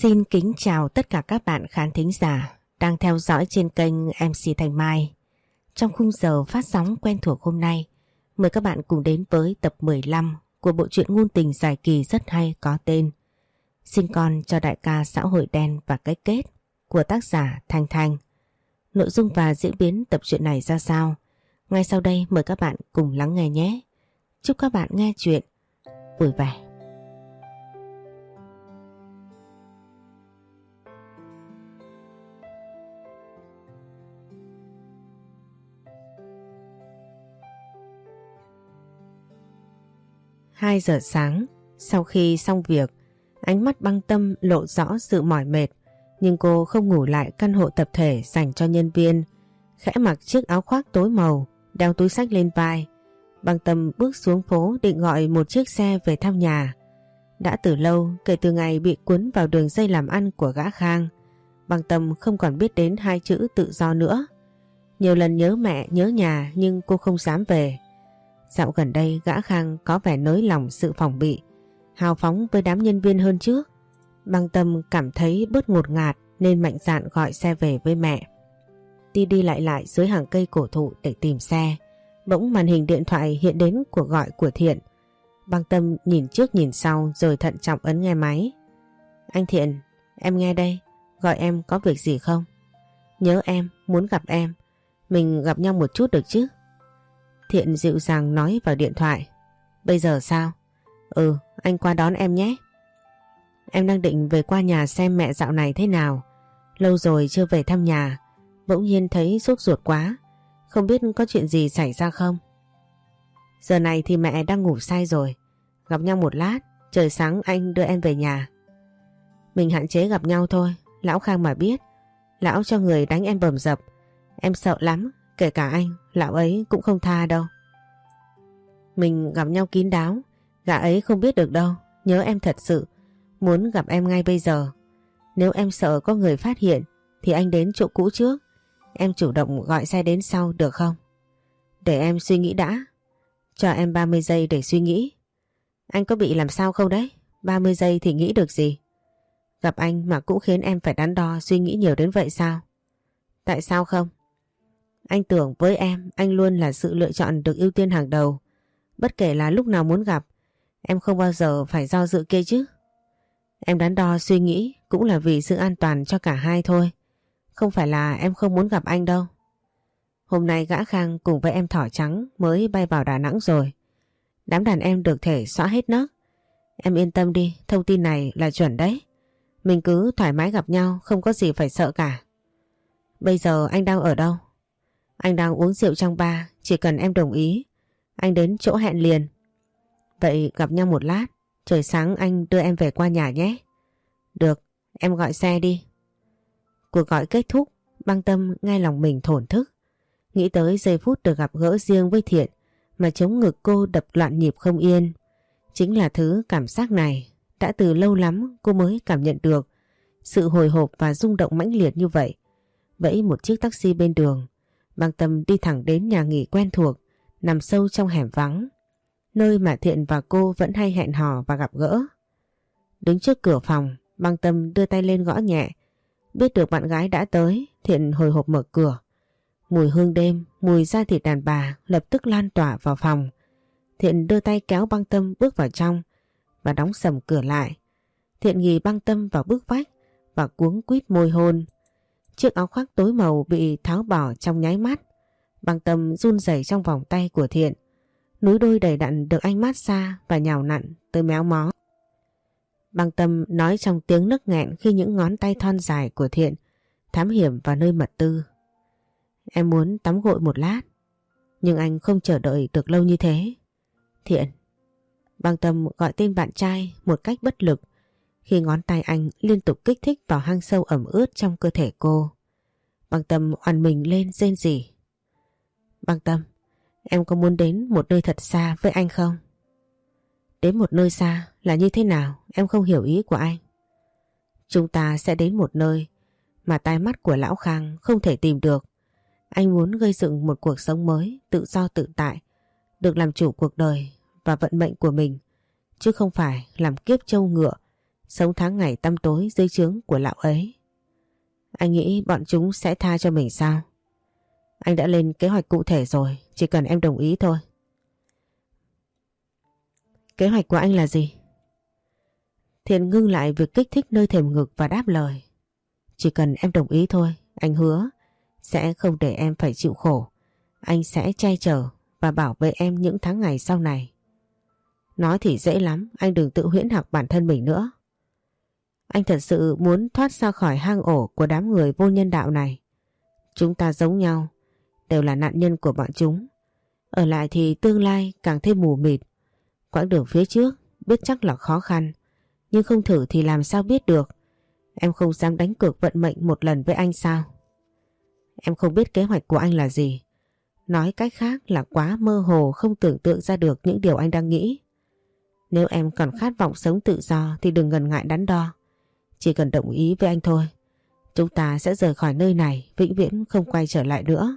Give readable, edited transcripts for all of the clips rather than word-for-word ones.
Xin kính chào tất cả các bạn khán thính giả đang theo dõi trên kênh MC Thanh Mai. Trong khung giờ phát sóng quen thuộc hôm nay, mời các bạn cùng đến với tập 15 của bộ truyện ngôn tình dài kỳ rất hay có tên Xin con cho đại ca xã hội đen và cái kết của tác giả Thanh Thanh. Nội dung và diễn biến tập truyện này ra sao? Ngay sau đây mời các bạn cùng lắng nghe nhé. Chúc các bạn nghe chuyện vui vẻ. Hai giờ sáng, sau khi xong việc, ánh mắt Băng Tâm lộ rõ sự mỏi mệt, nhưng cô không ngủ lại căn hộ tập thể dành cho nhân viên. Khẽ mặc chiếc áo khoác tối màu, đeo túi xách lên vai, Băng Tâm bước xuống phố định gọi một chiếc xe về thăm nhà. Đã từ lâu kể từ ngày bị cuốn vào đường dây làm ăn của gã Khang, Băng Tâm không còn biết đến hai chữ tự do nữa. Nhiều lần nhớ mẹ nhớ nhà nhưng cô không dám về. Dạo gần đây gã Khang có vẻ nới lỏng sự phòng bị, hào phóng với đám nhân viên hơn trước. Băng Tâm cảm thấy bớt ngột ngạt nên mạnh dạn gọi xe về với mẹ. Đi đi lại lại dưới hàng cây cổ thụ để tìm xe, bỗng màn hình điện thoại hiện đến cuộc gọi của Thiện. Băng Tâm nhìn trước nhìn sau rồi thận trọng ấn nghe máy. Anh Thiện, em nghe đây, gọi em có việc gì không? Nhớ em, muốn gặp em, mình gặp nhau một chút được chứ? Thiện dịu dàng nói vào điện thoại. Bây giờ sao? Anh qua đón em nhé. Em đang định về qua nhà xem mẹ dạo này thế nào. Lâu rồi chưa về thăm nhà, bỗng nhiên thấy sốt ruột quá. Không biết có chuyện gì xảy ra không? Giờ này thì mẹ đang ngủ say rồi. Gặp nhau một lát, trời sáng anh đưa em về nhà. Mình hạn chế gặp nhau thôi. Lão Khang mà biết, lão cho người đánh em bầm dập. Em sợ lắm. Kể cả anh, lão ấy cũng không tha đâu. Mình gặp nhau kín đáo, gã ấy không biết được đâu. Nhớ em thật sự, muốn gặp em ngay bây giờ. Nếu em sợ có người phát hiện thì anh đến chỗ cũ trước. Em chủ động gọi xe đến sau được không? Để em suy nghĩ đã. Cho em 30 giây để suy nghĩ. Anh có bị làm sao không đấy? 30 giây thì nghĩ được gì? Gặp anh mà cũng khiến em phải đắn đo suy nghĩ nhiều đến vậy sao? Tại sao không? Anh tưởng với em, anh luôn là sự lựa chọn được ưu tiên hàng đầu. Bất kể là lúc nào muốn gặp, em không bao giờ phải do dự kia chứ. Em đắn đo suy nghĩ cũng là vì sự an toàn cho cả hai thôi. Không phải là em không muốn gặp anh đâu. Hôm nay gã Khang cùng với em thỏ trắng mới bay vào Đà Nẵng rồi. Đám đàn em được thể xóa hết nấc. Em yên tâm đi, thông tin này là chuẩn đấy. Mình cứ thoải mái gặp nhau, không có gì phải sợ cả. Bây giờ anh đang ở đâu? Anh đang uống rượu trong bar, chỉ cần em đồng ý, anh đến chỗ hẹn liền. Vậy gặp nhau một lát, trời sáng anh đưa em về qua nhà nhé. Được, em gọi xe đi. Cuộc gọi kết thúc, Băng Tâm ngay lòng mình thổn thức. Nghĩ tới giây phút được gặp gỡ riêng với Thiện mà chống ngực cô đập loạn nhịp không yên. Chính là thứ cảm giác này đã từ lâu lắm cô mới cảm nhận được. Sự hồi hộp và rung động mãnh liệt như vậy. Vẫy một chiếc taxi bên đường, Băng Tâm đi thẳng đến nhà nghỉ quen thuộc, nằm sâu trong hẻm vắng, nơi mà Thiện và cô vẫn hay hẹn hò và gặp gỡ. Đứng trước cửa phòng, Băng Tâm đưa tay lên gõ nhẹ. Biết được bạn gái đã tới, Thiện hồi hộp mở cửa. Mùi hương đêm, mùi da thịt đàn bà lập tức lan tỏa vào phòng. Thiện đưa tay kéo Băng Tâm bước vào trong và đóng sầm cửa lại. Thiện ghì Băng Tâm vào bức vách và cuống quýt môi hôn. Chiếc áo khoác tối màu bị tháo bỏ trong nháy mắt. Băng Tâm run rẩy trong vòng tay của Thiện. Núi đôi đầy đặn được anh mát xa và nhào nặn tới méo mó. Băng Tâm nói trong tiếng nức nghẹn khi những ngón tay thon dài của Thiện thám hiểm vào nơi mật tư. Em muốn tắm gội một lát, nhưng anh không chờ đợi được lâu như thế. Thiện. Băng Tâm gọi tên bạn trai một cách bất lực khi ngón tay anh liên tục kích thích vào hang sâu ẩm ướt trong cơ thể cô. Băng Tâm oằn mình lên rên rỉ. Băng Tâm, em có muốn đến một nơi thật xa với anh không? Đến một nơi xa là như thế nào? Em không hiểu ý của anh. Chúng ta sẽ đến một nơi mà tai mắt của Lão Khang không thể tìm được. Anh muốn gây dựng một cuộc sống mới, tự do tự tại, được làm chủ cuộc đời và vận mệnh của mình, chứ không phải làm kiếp trâu ngựa, sống tháng ngày tăm tối dưới trướng của lão ấy. Anh nghĩ bọn chúng sẽ tha cho mình sao? Anh đã lên kế hoạch cụ thể rồi, chỉ cần em đồng ý thôi. Kế hoạch của anh là gì? Thiện ngưng lại việc kích thích nơi thềm ngực và đáp lời. Chỉ cần em đồng ý thôi, anh hứa sẽ không để em phải chịu khổ. Anh sẽ che chở và bảo vệ em những tháng ngày sau này. Nói thì dễ lắm, anh đừng tự huyễn hoặc bản thân mình nữa. Anh thật sự muốn thoát ra khỏi hang ổ của đám người vô nhân đạo này. Chúng ta giống nhau, đều là nạn nhân của bọn chúng. Ở lại thì tương lai càng thêm mù mịt. Quãng đường phía trước biết chắc là khó khăn, nhưng không thử thì làm sao biết được. Em không dám đánh cược vận mệnh một lần với anh sao? Em không biết kế hoạch của anh là gì. Nói cách khác là quá mơ hồ, không tưởng tượng ra được những điều anh đang nghĩ. Nếu em còn khát vọng sống tự do thì đừng ngần ngại đắn đo. Chỉ cần đồng ý với anh thôi, chúng ta sẽ rời khỏi nơi này, vĩnh viễn không quay trở lại nữa.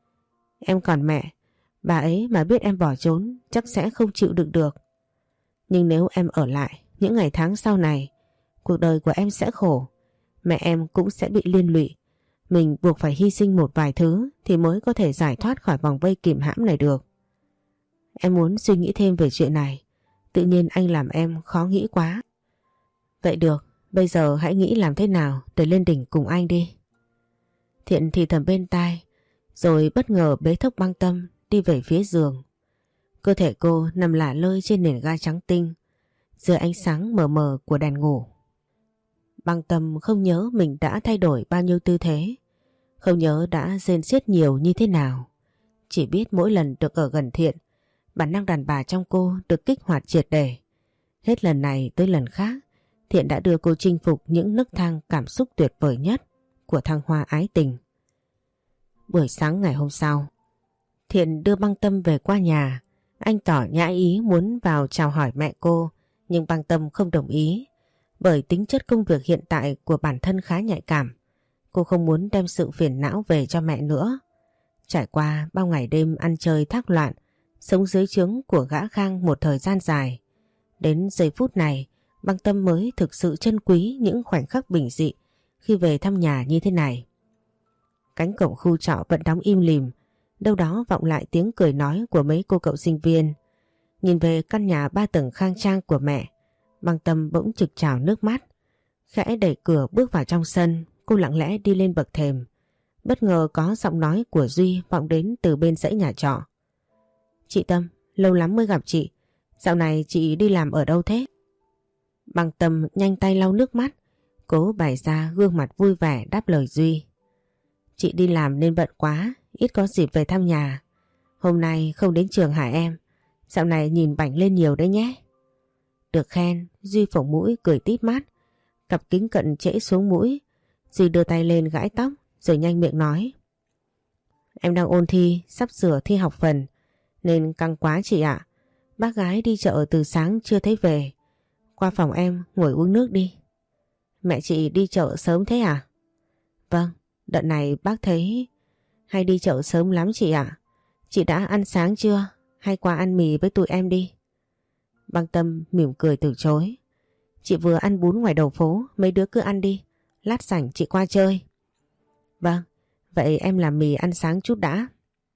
Em còn mẹ, bà ấy mà biết em bỏ trốn chắc sẽ không chịu đựng được. Nhưng nếu em ở lại, những ngày tháng sau này, cuộc đời của em sẽ khổ. Mẹ em cũng sẽ bị liên lụy. Mình buộc phải hy sinh một vài thứ thì mới có thể giải thoát khỏi vòng vây kìm hãm này được. Em muốn suy nghĩ thêm về chuyện này. Tự nhiên anh làm em khó nghĩ quá. Vậy được, bây giờ hãy nghĩ làm thế nào để lên đỉnh cùng anh đi. Thiện thì thầm bên tai, rồi bất ngờ bế thốc Băng Tâm đi về phía giường. Cơ thể cô nằm lả lơi trên nền ga trắng tinh, dưới ánh sáng mờ mờ của đèn ngủ. Băng Tâm không nhớ mình đã thay đổi bao nhiêu tư thế, không nhớ đã rên xiết nhiều như thế nào. Chỉ biết mỗi lần được ở gần Thiện, bản năng đàn bà trong cô được kích hoạt triệt để. Hết lần này tới lần khác, Thiện đã đưa cô chinh phục những nấc thang cảm xúc tuyệt vời nhất của thăng hoa ái tình. Buổi sáng ngày hôm sau, Thiện đưa Băng Tâm về qua nhà. Anh tỏ nhã ý muốn vào chào hỏi mẹ cô, nhưng Băng Tâm không đồng ý. Bởi tính chất công việc hiện tại của bản thân khá nhạy cảm, cô không muốn đem sự phiền não về cho mẹ nữa. Trải qua bao ngày đêm ăn chơi thác loạn, sống dưới trướng của gã Khang một thời gian dài, đến giây phút này Băng Tâm mới thực sự trân quý những khoảnh khắc bình dị khi về thăm nhà như thế này. Cánh cổng khu trọ vẫn đóng im lìm, đâu đó vọng lại tiếng cười nói của mấy cô cậu sinh viên. Nhìn về căn nhà 3 tầng khang trang của mẹ, Băng Tâm bỗng trực trào nước mắt. Khẽ đẩy cửa bước vào trong sân, cô lặng lẽ đi lên bậc thềm. Bất ngờ có giọng nói của Duy vọng đến từ bên dãy nhà trọ. Chị Tâm, lâu lắm mới gặp chị. Dạo này chị đi làm ở đâu thế? Băng Tâm nhanh tay lau nước mắt, cố bày ra gương mặt vui vẻ đáp lời Duy. Chị đi làm nên bận quá, ít có dịp về thăm nhà. Hôm nay không đến trường hả em? Dạo này nhìn bảnh lên nhiều đấy nhé. Được khen, Duy phổng mũi cười tít mắt. Cặp kính cận trễ xuống mũi. Duy đưa tay lên gãi tóc rồi nhanh miệng nói. Em đang ôn thi, sắp sửa thi học phần, nên căng quá chị ạ. Bác gái đi chợ từ sáng chưa thấy về. Qua phòng em ngồi uống nước đi. Mẹ chị đi chợ sớm thế à? Vâng, đợt này bác thấy hay đi chợ sớm lắm chị ạ. Chị đã ăn sáng chưa? Hay qua ăn mì với tụi em đi? Băng Tâm mỉm cười từ chối. Chị vừa ăn bún ngoài đầu phố, mấy đứa cứ ăn đi. Lát rảnh chị qua chơi. Vâng, vậy em làm mì ăn sáng chút đã.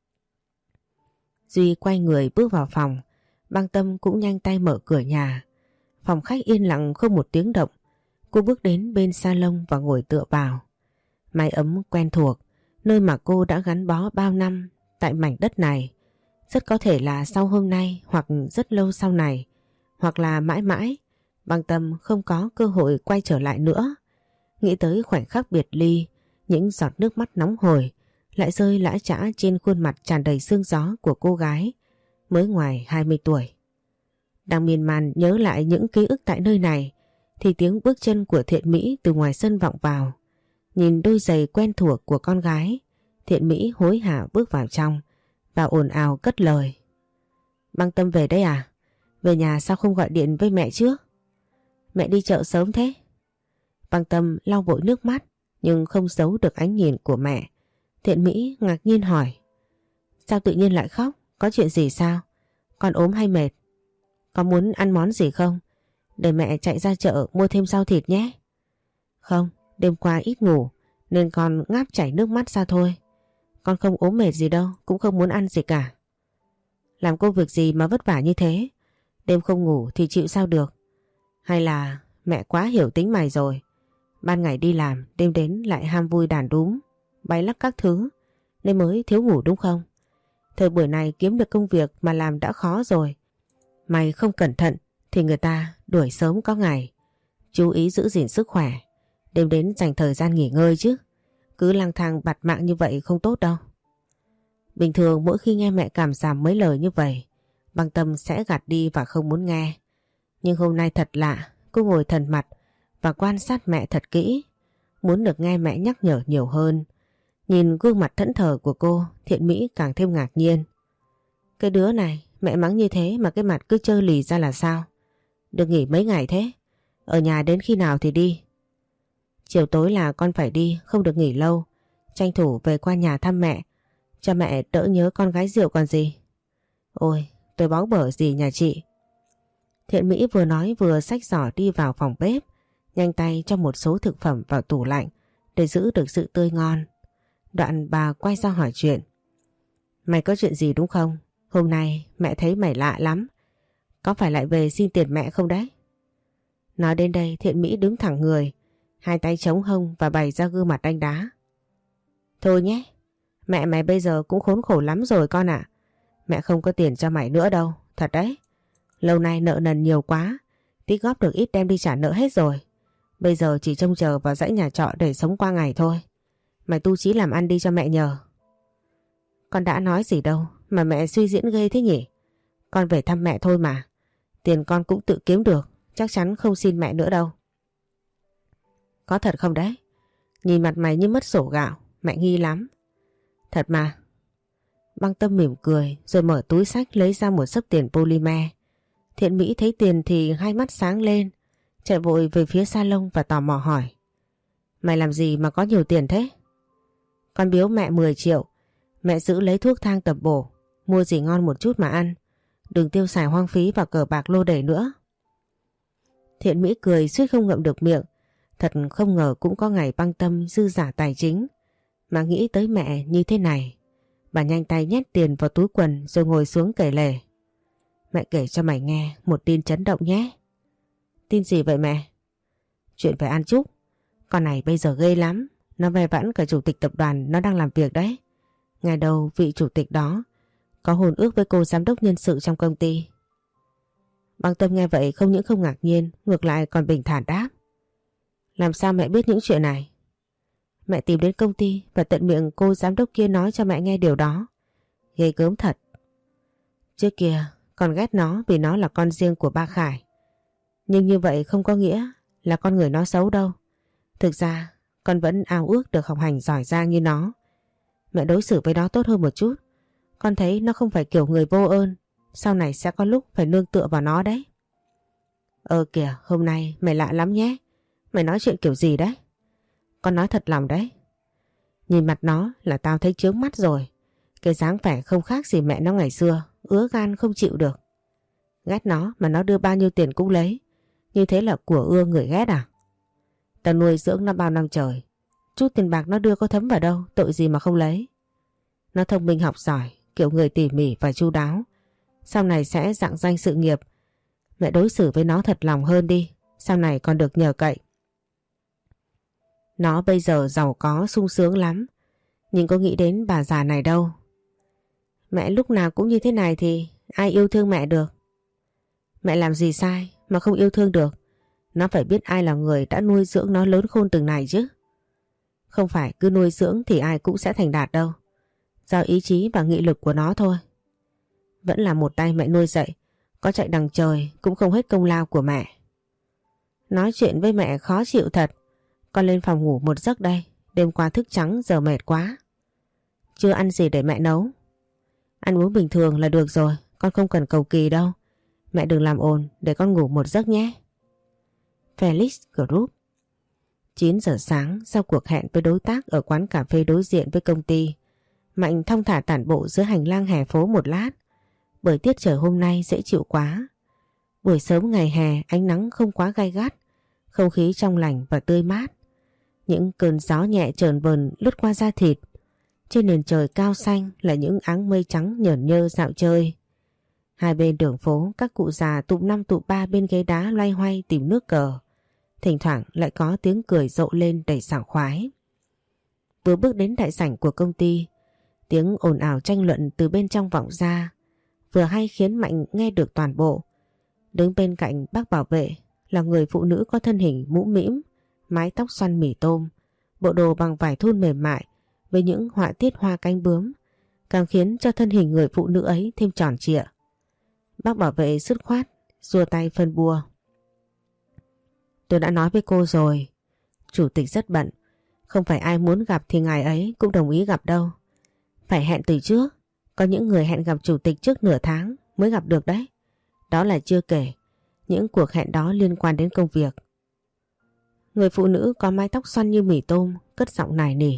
Duy quay người bước vào phòng. Băng Tâm cũng nhanh tay mở cửa nhà. Phòng khách yên lặng không một tiếng động. Cô bước đến bên salon và ngồi tựa vào. Mái ấm quen thuộc, nơi mà cô đã gắn bó bao năm tại mảnh đất này. Rất có thể là sau hôm nay, hoặc rất lâu sau này, hoặc là mãi mãi, Băng Tâm không có cơ hội quay trở lại nữa. Nghĩ tới khoảnh khắc biệt ly, những giọt nước mắt nóng hổi lại rơi lã chã trên khuôn mặt tràn đầy sương gió của cô gái mới ngoài 20 tuổi. Đang miên man nhớ lại những ký ức tại nơi này, thì tiếng bước chân của Thiện Mỹ từ ngoài sân vọng vào. Nhìn đôi giày quen thuộc của con gái, Thiện Mỹ hối hả bước vào trong và ồn ào cất lời. Băng Tâm về đây à? Về nhà sao không gọi điện với mẹ trước? Mẹ đi chợ sớm thế? Băng Tâm lau vội nước mắt nhưng không giấu được ánh nhìn của mẹ. Thiện Mỹ ngạc nhiên hỏi. Sao tự nhiên lại khóc? Có chuyện gì sao? Con ốm hay mệt? Có muốn ăn món gì không? Để mẹ chạy ra chợ mua thêm rau thịt nhé. Không, đêm qua ít ngủ nên con ngáp chảy nước mắt ra thôi. Con không ốm mệt gì đâu, cũng không muốn ăn gì cả. Làm công việc gì mà vất vả như thế? Đêm không ngủ thì chịu sao được? Hay là mẹ quá hiểu tính mày rồi? Ban ngày đi làm, đêm đến lại ham vui đàn đúm, bay lắc các thứ, nên mới thiếu ngủ đúng không? Thời buổi này kiếm được công việc mà làm đã khó rồi. Mày không cẩn thận thì người ta đuổi sớm có ngày. Chú ý giữ gìn sức khỏe, đêm đến dành thời gian nghỉ ngơi chứ. Cứ lang thang bạt mạng như vậy không tốt đâu. Bình thường mỗi khi nghe mẹ cảm giảm mấy lời như vậy, Băng Tâm sẽ gạt đi và không muốn nghe. Nhưng hôm nay thật lạ, cô ngồi thần mặt và quan sát mẹ thật kỹ, muốn được nghe mẹ nhắc nhở nhiều hơn. Nhìn gương mặt thẫn thờ của cô, Thiện Mỹ càng thêm ngạc nhiên. Cái đứa này, mẹ mắng như thế mà cái mặt cứ trơ lì ra là sao? Được nghỉ mấy ngày thế? Ở nhà đến khi nào thì đi? Chiều tối là con phải đi, không được nghỉ lâu. Tranh thủ về qua nhà thăm mẹ, cho mẹ đỡ nhớ con gái rượu còn gì. Ôi, tôi báu bở gì nhà chị? Thiện Mỹ vừa nói vừa xách giỏ đi vào phòng bếp, nhanh tay cho một số thực phẩm vào tủ lạnh để giữ được sự tươi ngon. Đoạn bà quay ra hỏi chuyện. Mày có chuyện gì đúng không? Hôm nay mẹ thấy mày lạ lắm. Có phải lại về xin tiền mẹ không đấy? Nói đến đây Thiện Mỹ đứng thẳng người, hai tay chống hông và bày ra gương mặt đanh đá. Thôi nhé, mẹ mày bây giờ cũng khốn khổ lắm rồi con ạ. Mẹ không có tiền cho mày nữa đâu, thật đấy. Lâu nay nợ nần nhiều quá, tích góp được ít đem đi trả nợ hết rồi. Bây giờ chỉ trông chờ vào dãy nhà trọ để sống qua ngày thôi. Mày tu chí làm ăn đi cho mẹ nhờ. Con đã nói gì đâu mà mẹ suy diễn ghê thế nhỉ? Con về thăm mẹ thôi mà. Tiền con cũng tự kiếm được, chắc chắn không xin mẹ nữa đâu. Có thật không đấy? Nhìn mặt mày như mất sổ gạo, mẹ nghi lắm. Thật mà. Băng Tâm mỉm cười rồi mở túi xách lấy ra một xấp tiền polymer. Thiện Mỹ thấy tiền thì hai mắt sáng lên, chạy vội về phía salon và tò mò hỏi. Mày làm gì mà có nhiều tiền thế? Con biếu mẹ 10 triệu, mẹ giữ lấy thuốc thang tập bổ, mua gì ngon một chút mà ăn. Đừng tiêu xài hoang phí vào cờ bạc lô đề nữa. Thiện Mỹ cười suýt không ngậm được miệng. Thật không ngờ cũng có ngày Băng Tâm dư giả tài chính mà nghĩ tới mẹ như thế này. Bà nhanh tay nhét tiền vào túi quần rồi ngồi xuống kể lể. Mẹ kể cho mày nghe một tin chấn động nhé. Tin gì vậy mẹ? Chuyện về An Trúc. Con này bây giờ ghê lắm. Nó ve vãn cả chủ tịch tập đoàn nó đang làm việc đấy. Ngày đầu vị chủ tịch đó có hôn ước với cô giám đốc nhân sự trong công ty. Băng Tâm nghe vậy không những không ngạc nhiên, ngược lại còn bình thản đáp. Làm sao mẹ biết những chuyện này? Mẹ tìm đến công ty và tận miệng cô giám đốc kia nói cho mẹ nghe điều đó. Ghê gớm thật. Trước kia con ghét nó vì nó là con riêng của ba Khải. Nhưng như vậy không có nghĩa là con người nó xấu đâu. Thực ra con vẫn ao ước được học hành giỏi giang như nó. Mẹ đối xử với nó tốt hơn một chút. Con thấy nó không phải kiểu người vô ơn. Sau này sẽ có lúc phải nương tựa vào nó đấy. Kìa, hôm nay mày lạ lắm nhé. Mày nói chuyện kiểu gì đấy? Con nói thật lòng đấy. Nhìn mặt nó là tao thấy chướng mắt rồi. Cái dáng vẻ không khác gì mẹ nó ngày xưa. Ứa gan không chịu được. Ghét nó mà nó đưa bao nhiêu tiền cũng lấy. Như thế là của ưa người ghét à? Tao nuôi dưỡng nó bao năm trời. Chút tiền bạc nó đưa có thấm vào đâu. Tội gì mà không lấy. Nó thông minh học giỏi, kiểu người tỉ mỉ và chu đáo. Sau này sẽ rạng danh sự nghiệp. Mẹ đối xử với nó thật lòng hơn đi. Sau này còn được nhờ cậy. Nó bây giờ giàu có sung sướng lắm. Nhưng có nghĩ đến bà già này đâu. Mẹ lúc nào cũng như thế này thì ai yêu thương mẹ được? Mẹ làm gì sai mà không yêu thương được? Nó phải biết ai là người đã nuôi dưỡng nó lớn khôn từng này chứ. Không phải cứ nuôi dưỡng thì ai cũng sẽ thành đạt đâu. Do ý chí và nghị lực của nó thôi. Vẫn là một tay mẹ nuôi dạy. Có chạy đằng trời cũng không hết công lao của mẹ. Nói chuyện với mẹ khó chịu thật. Con lên phòng ngủ một giấc đây. Đêm qua thức trắng giờ mệt quá. Chưa ăn gì để mẹ nấu. Ăn uống bình thường là được rồi. Con không cần cầu kỳ đâu. Mẹ đừng làm ồn để con ngủ một giấc nhé. Felix Group. 9 giờ sáng sau cuộc hẹn với đối tác ở quán cà phê đối diện với công ty, Mạnh thong thả tản bộ giữa hành lang hè phố một lát. Bởi tiết trời hôm nay dễ chịu quá. Buổi sớm ngày hè ánh nắng không quá gay gắt, không khí trong lành và tươi mát. Những cơn gió nhẹ chờn vờn lướt qua da thịt. Trên nền trời cao xanh là những áng mây trắng nhởn nhơ dạo chơi. Hai bên đường phố các cụ già tụm năm tụm ba bên ghế đá loay hoay tìm nước cờ. Thỉnh thoảng lại có tiếng cười rộ lên đầy sảng khoái. Vừa bước đến đại sảnh của công ty, tiếng ồn ào tranh luận từ bên trong vọng ra, vừa hay khiến Mạnh nghe được toàn bộ. Đứng bên cạnh bác bảo vệ là người phụ nữ có thân hình mũm mĩm, mái tóc xoăn mì tôm, bộ đồ bằng vải thun mềm mại với những họa tiết hoa cánh bướm, càng khiến cho thân hình người phụ nữ ấy thêm tròn trịa. Bác bảo vệ dứt khoát, xua tay phân bua. Tôi đã nói với cô rồi, chủ tịch rất bận, không phải ai muốn gặp thì ngài ấy cũng đồng ý gặp đâu. Phải hẹn từ trước, có những người hẹn gặp chủ tịch trước nửa tháng mới gặp được đấy. Đó là chưa kể, những cuộc hẹn đó liên quan đến công việc. Người phụ nữ có mái tóc xoăn như mì tôm, cất giọng nài nỉ.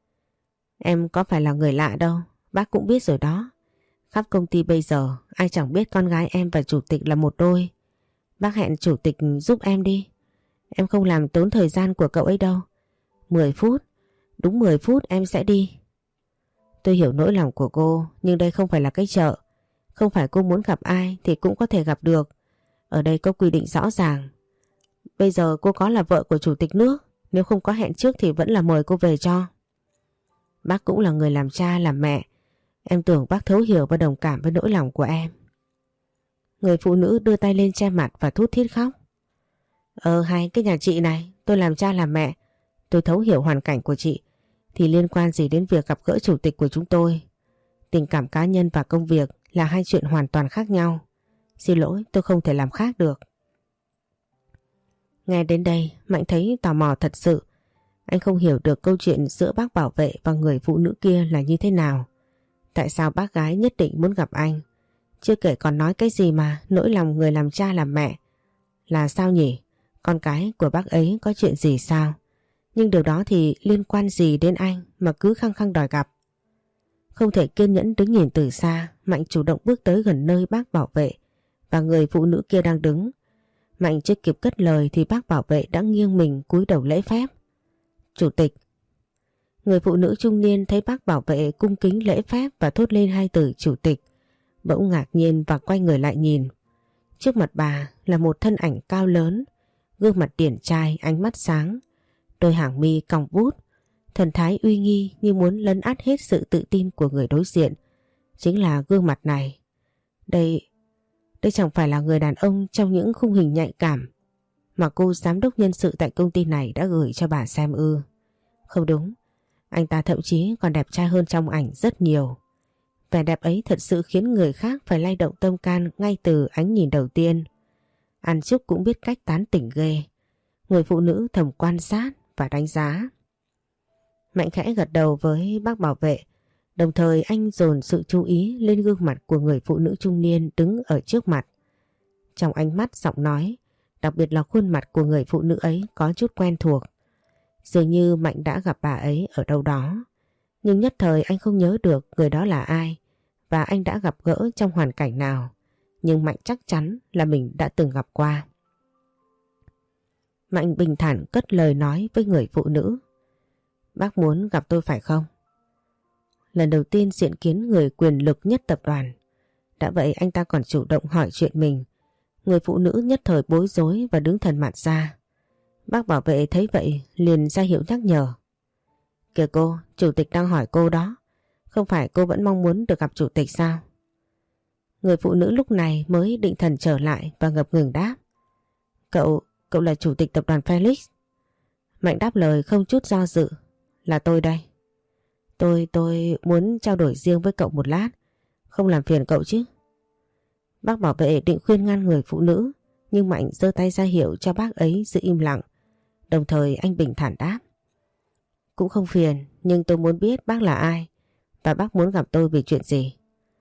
Em có phải là người lạ đâu, bác cũng biết rồi đó. Khắp công ty bây giờ, ai chẳng biết con gái em và chủ tịch là một đôi. Bác hẹn chủ tịch giúp em đi. Em không làm tốn thời gian của cậu ấy đâu. 10 phút, đúng 10 phút em sẽ đi. Tôi hiểu nỗi lòng của cô, nhưng đây không phải là cái chợ. Không phải cô muốn gặp ai thì cũng có thể gặp được. Ở đây có quy định rõ ràng. Bây giờ cô có là vợ của chủ tịch nước, nếu không có hẹn trước thì vẫn là mời cô về cho. Bác cũng là người làm cha làm mẹ. Em tưởng bác thấu hiểu và đồng cảm với nỗi lòng của em. Người phụ nữ đưa tay lên che mặt và thút thít khóc. Hay cái nhà chị này, tôi làm cha làm mẹ, tôi thấu hiểu hoàn cảnh của chị. Thì liên quan gì đến việc gặp gỡ chủ tịch của chúng tôi? Tình cảm cá nhân và công việc là hai chuyện hoàn toàn khác nhau. Xin lỗi, tôi không thể làm khác được. Nghe đến đây, Mạnh thấy tò mò thật sự. Anh không hiểu được câu chuyện giữa bác bảo vệ và người phụ nữ kia là như thế nào. Tại sao bác gái nhất định muốn gặp anh? Chưa kể còn nói cái gì mà nỗi lòng người làm cha làm mẹ. Là sao nhỉ? Con cái của bác ấy có chuyện gì sao? Nhưng điều đó thì liên quan gì đến anh mà cứ khăng khăng đòi gặp? Không thể kiên nhẫn đứng nhìn từ xa, Mạnh chủ động bước tới gần nơi bác bảo vệ và người phụ nữ kia đang đứng. Mạnh chưa kịp cất lời thì bác bảo vệ đã nghiêng mình cúi đầu lễ phép. Chủ tịch. Người phụ nữ trung niên thấy bác bảo vệ cung kính lễ phép và thốt lên hai từ chủ tịch, bỗng ngạc nhiên và quay người lại nhìn. Trước mặt bà là một thân ảnh cao lớn, gương mặt điển trai, ánh mắt sáng, đôi hàng mi cong vút, thần thái uy nghi như muốn lấn át hết sự tự tin của người đối diện. Chính là gương mặt này. Đây chẳng phải là người đàn ông trong những khung hình nhạy cảm mà cô giám đốc nhân sự tại công ty này đã gửi cho bà xem ư? Không đúng, anh ta thậm chí còn đẹp trai hơn trong ảnh rất nhiều. Vẻ đẹp ấy thật sự khiến người khác phải lay động tâm can ngay từ ánh nhìn đầu tiên. An Trúc cũng biết cách tán tỉnh ghê. Người phụ nữ thầm quan sát và đánh giá. Mạnh khẽ gật đầu với bác bảo vệ, đồng thời anh dồn sự chú ý lên gương mặt của người phụ nữ trung niên đứng ở trước mặt. Trong ánh mắt, giọng nói, đặc biệt là khuôn mặt của người phụ nữ ấy có chút quen thuộc. Dường như Mạnh đã gặp bà ấy ở đâu đó, nhưng nhất thời anh không nhớ được người đó là ai và anh đã gặp gỡ trong hoàn cảnh nào. Nhưng Mạnh chắc chắn là mình đã từng gặp qua. Mạnh bình thản cất lời nói với người phụ nữ. Bác muốn gặp tôi phải không? Lần đầu tiên diện kiến người quyền lực nhất tập đoàn. Đã vậy anh ta còn chủ động hỏi chuyện mình. Người phụ nữ nhất thời bối rối và đứng thần mặt ra. Bác bảo vệ thấy vậy liền ra hiệu nhắc nhở. Kìa cô, chủ tịch đang hỏi cô đó. Không phải cô vẫn mong muốn được gặp chủ tịch sao? Người phụ nữ lúc này mới định thần trở lại và ngập ngừng đáp. Cậu là chủ tịch tập đoàn Felix. Mạnh đáp lời không chút do dự. Là tôi đây. Tôi muốn trao đổi riêng với cậu một lát. Không làm phiền cậu chứ? Bác bảo vệ định khuyên ngăn người phụ nữ, nhưng Mạnh giơ tay ra hiệu cho bác ấy giữ im lặng. Đồng thời anh bình thản đáp. Cũng không phiền, nhưng tôi muốn biết bác là ai và bác muốn gặp tôi vì chuyện gì.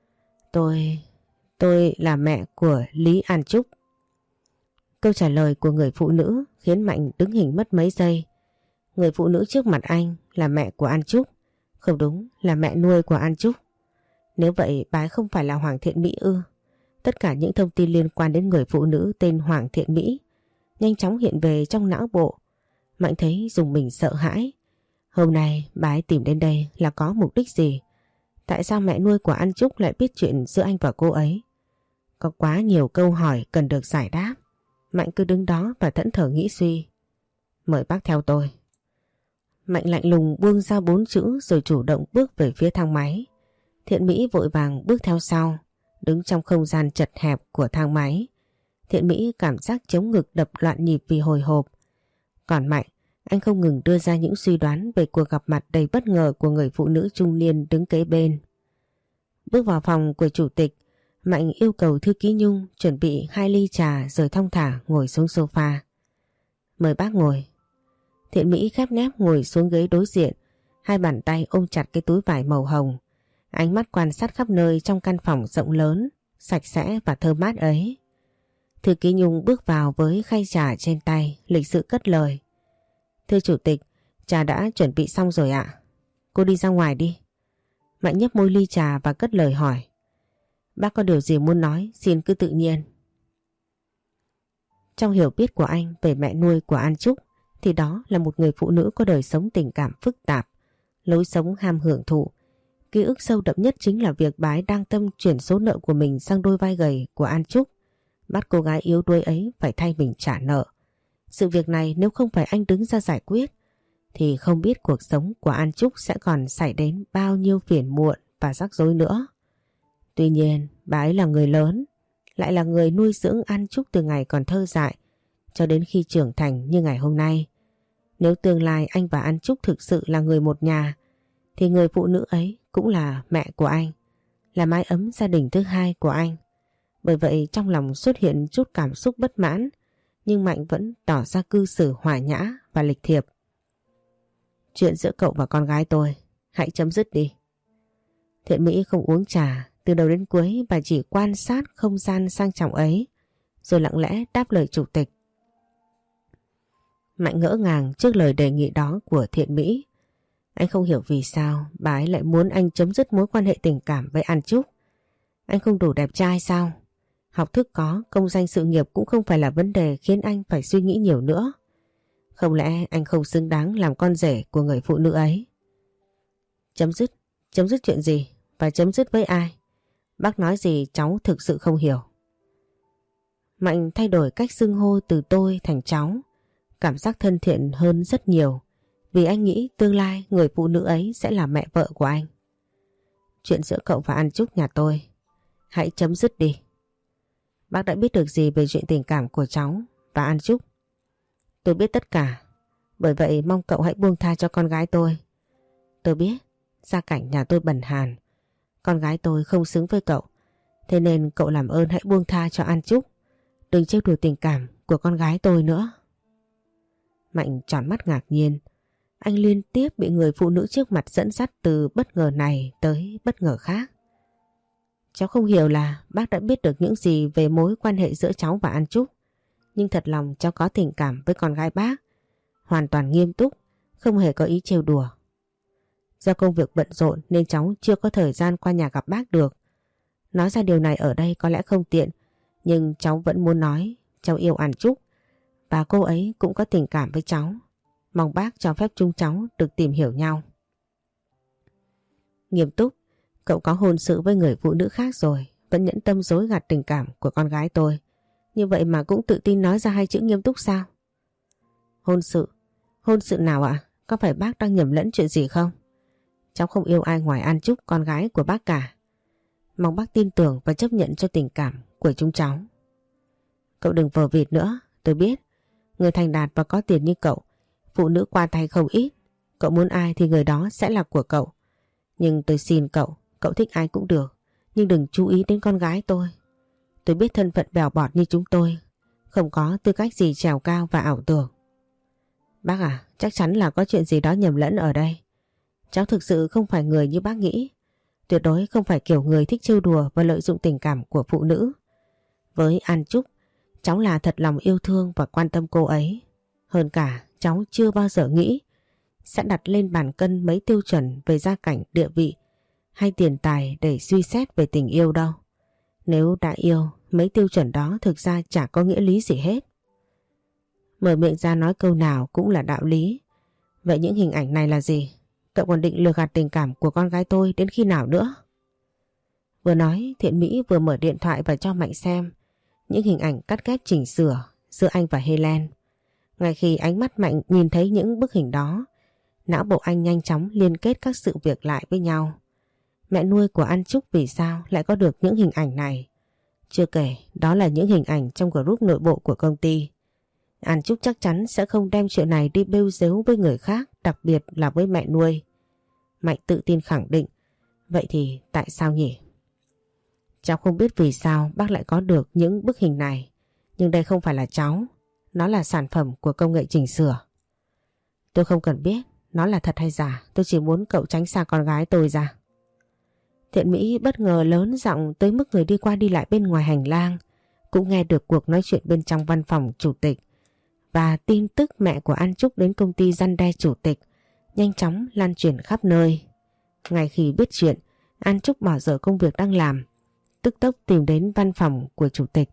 Tôi là mẹ của Lý An Trúc. Câu trả lời của người phụ nữ khiến Mạnh đứng hình mất mấy giây. Người phụ nữ trước mặt anh là mẹ của An Trúc. Không đúng, là mẹ nuôi của An Trúc. Nếu vậy bà ấy không phải là Hoàng Thiện Mỹ ư? Tất cả những thông tin liên quan đến người phụ nữ tên Hoàng Thiện Mỹ nhanh chóng hiện về trong não bộ. Mạnh thấy dùng mình sợ hãi. Hôm nay bà ấy tìm đến đây là có mục đích gì? Tại sao mẹ nuôi của An Trúc lại biết chuyện giữa anh và cô ấy? Có quá nhiều câu hỏi cần được giải đáp. Mạnh cứ đứng đó và thẫn thờ nghĩ suy. Mời bác theo tôi. Mạnh lạnh lùng buông ra 4 chữ rồi chủ động bước về phía thang máy. Thiện Mỹ vội vàng bước theo sau, đứng trong không gian chật hẹp của thang máy. Thiện Mỹ cảm giác chống ngực đập loạn nhịp vì hồi hộp. Còn Mạnh, anh không ngừng đưa ra những suy đoán về cuộc gặp mặt đầy bất ngờ của người phụ nữ trung niên đứng kế bên. Bước vào phòng của chủ tịch, Mạnh yêu cầu thư ký Nhung chuẩn bị 2 ly trà rồi thong thả ngồi xuống sofa. Mời bác ngồi. Thiện Mỹ khép nép ngồi xuống ghế đối diện, hai bàn tay ôm chặt cái túi vải màu hồng. Ánh mắt quan sát khắp nơi trong căn phòng rộng lớn, sạch sẽ và thơm mát ấy. Thư ký Nhung bước vào với khay trà trên tay, lịch sự cất lời. Thưa chủ tịch, trà đã chuẩn bị xong rồi ạ. Cô đi ra ngoài đi. Mạnh nhấp môi ly trà và cất lời hỏi. Bác có điều gì muốn nói, xin cứ tự nhiên. Trong hiểu biết của anh về mẹ nuôi của An Trúc thì đó là một người phụ nữ có đời sống tình cảm phức tạp, lối sống ham hưởng thụ. Ký ức sâu đậm nhất chính là việc bà ấy đang tâm chuyển số nợ của mình sang đôi vai gầy của An Trúc, bắt cô gái yếu đuối ấy phải thay mình trả nợ. Sự việc này nếu không phải anh đứng ra giải quyết thì không biết cuộc sống của An Trúc sẽ còn xảy đến bao nhiêu phiền muộn và rắc rối nữa. Tuy nhiên, bà ấy là người lớn, lại là người nuôi dưỡng An Trúc từ ngày còn thơ dại cho đến khi trưởng thành như ngày hôm nay. Nếu tương lai anh và An Trúc thực sự là người một nhà thì người phụ nữ ấy cũng là mẹ của anh, là mái ấm gia đình thứ hai của anh. Bởi vậy trong lòng xuất hiện chút cảm xúc bất mãn, nhưng Mạnh vẫn tỏ ra cư xử hòa nhã và lịch thiệp. Chuyện giữa cậu và con gái tôi, hãy chấm dứt đi. Thiện Mỹ không uống trà, từ đầu đến cuối bà chỉ quan sát không gian sang trọng ấy, rồi lặng lẽ đáp lời chủ tịch. Mạnh ngỡ ngàng trước lời đề nghị đó của Thiện Mỹ. Anh không hiểu vì sao bà ấy lại muốn anh chấm dứt mối quan hệ tình cảm với An Trúc. Anh không đủ đẹp trai sao? Học thức có, công danh sự nghiệp cũng không phải là vấn đề khiến anh phải suy nghĩ nhiều nữa. Không lẽ anh không xứng đáng làm con rể của người phụ nữ ấy? Chấm dứt chuyện gì? Và chấm dứt với ai? Bác nói gì cháu thực sự không hiểu. Mạnh thay đổi cách xưng hô từ tôi thành cháu, cảm giác thân thiện hơn rất nhiều, vì anh nghĩ tương lai người phụ nữ ấy sẽ là mẹ vợ của anh. Chuyện giữa cậu và An Trúc nhà tôi, hãy chấm dứt đi. Bác đã biết được gì về chuyện tình cảm của cháu và An Trúc? Tôi biết tất cả, bởi vậy mong cậu hãy buông tha cho con gái tôi. Tôi biết gia cảnh nhà tôi bần hàn, con gái tôi không xứng với cậu, thế nên cậu làm ơn hãy buông tha cho An Trúc, đừng trêu đùa tình cảm của con gái tôi nữa. Mạnh tròn mắt ngạc nhiên, anh liên tiếp bị người phụ nữ trước mặt dẫn dắt từ bất ngờ này tới bất ngờ khác. Cháu không hiểu là bác đã biết được những gì về mối quan hệ giữa cháu và An Trúc, nhưng thật lòng cháu có tình cảm với con gái bác, hoàn toàn nghiêm túc, không hề có ý trêu đùa. Do công việc bận rộn nên cháu chưa có thời gian qua nhà gặp bác được. Nói ra điều này ở đây có lẽ không tiện, nhưng cháu vẫn muốn nói cháu yêu An Trúc và cô ấy cũng có tình cảm với cháu. Mong bác cho phép chúng cháu được tìm hiểu nhau. Nghiêm túc, cậu có hôn sự với người phụ nữ khác rồi, vẫn nhẫn tâm dối gạt tình cảm của con gái tôi. Như vậy mà cũng tự tin nói ra 2 chữ nghiêm túc sao? Hôn sự? Hôn sự nào ạ? Có phải bác đang nhầm lẫn chuyện gì không? Cháu không yêu ai ngoài An Trúc, con gái của bác cả. Mong bác tin tưởng và chấp nhận cho tình cảm của chúng cháu. Cậu đừng vờ vịt nữa, tôi biết. Người thành đạt và có tiền như cậu, phụ nữ qua tay không ít. Cậu muốn ai thì người đó sẽ là của cậu. Nhưng tôi xin cậu, cậu thích ai cũng được, nhưng đừng chú ý đến con gái tôi. Tôi biết thân phận bèo bọt như chúng tôi không có tư cách gì trèo cao và ảo tưởng. Bác à, chắc chắn là có chuyện gì đó nhầm lẫn ở đây. Cháu thực sự không phải người như bác nghĩ. Tuyệt đối không phải kiểu người thích trêu đùa và lợi dụng tình cảm của phụ nữ. Với An Trúc, cháu là thật lòng yêu thương và quan tâm cô ấy. Hơn cả, cháu chưa bao giờ nghĩ sẽ đặt lên bàn cân mấy tiêu chuẩn về gia cảnh, địa vị hay tiền tài để suy xét về tình yêu đâu. Nếu đã yêu, mấy tiêu chuẩn đó thực ra chả có nghĩa lý gì hết. Mở miệng ra nói câu nào cũng là đạo lý. Vậy những hình ảnh này là gì? Cậu còn định lừa gạt tình cảm của con gái tôi đến khi nào nữa? Vừa nói, Thiện Mỹ vừa mở điện thoại và cho Mạnh xem những hình ảnh cắt ghép chỉnh sửa giữa anh và Helen. Ngay khi ánh mắt Mạnh nhìn thấy những bức hình đó, não bộ anh nhanh chóng liên kết các sự việc lại với nhau. Mẹ nuôi của An Trúc vì sao lại có được những hình ảnh này? Chưa kể, đó là những hình ảnh trong group nội bộ của công ty. An Trúc chắc chắn sẽ không đem chuyện này đi bêu xếu với người khác, đặc biệt là với mẹ nuôi. Mạnh tự tin khẳng định. Vậy thì tại sao nhỉ? Cháu không biết vì sao bác lại có được những bức hình này. Nhưng đây không phải là cháu. Nó là sản phẩm của công nghệ chỉnh sửa. Tôi không cần biết nó là thật hay giả. Tôi chỉ muốn cậu tránh xa con gái tôi ra. Thiện Mỹ bất ngờ lớn giọng tới mức người đi qua đi lại bên ngoài hành lang cũng nghe được cuộc nói chuyện bên trong văn phòng chủ tịch. Và tin tức mẹ của An Trúc đến công ty răn đe chủ tịch nhanh chóng lan truyền khắp nơi. Ngay khi biết chuyện, An Trúc bỏ dở công việc đang làm, tức tốc tìm đến văn phòng của chủ tịch.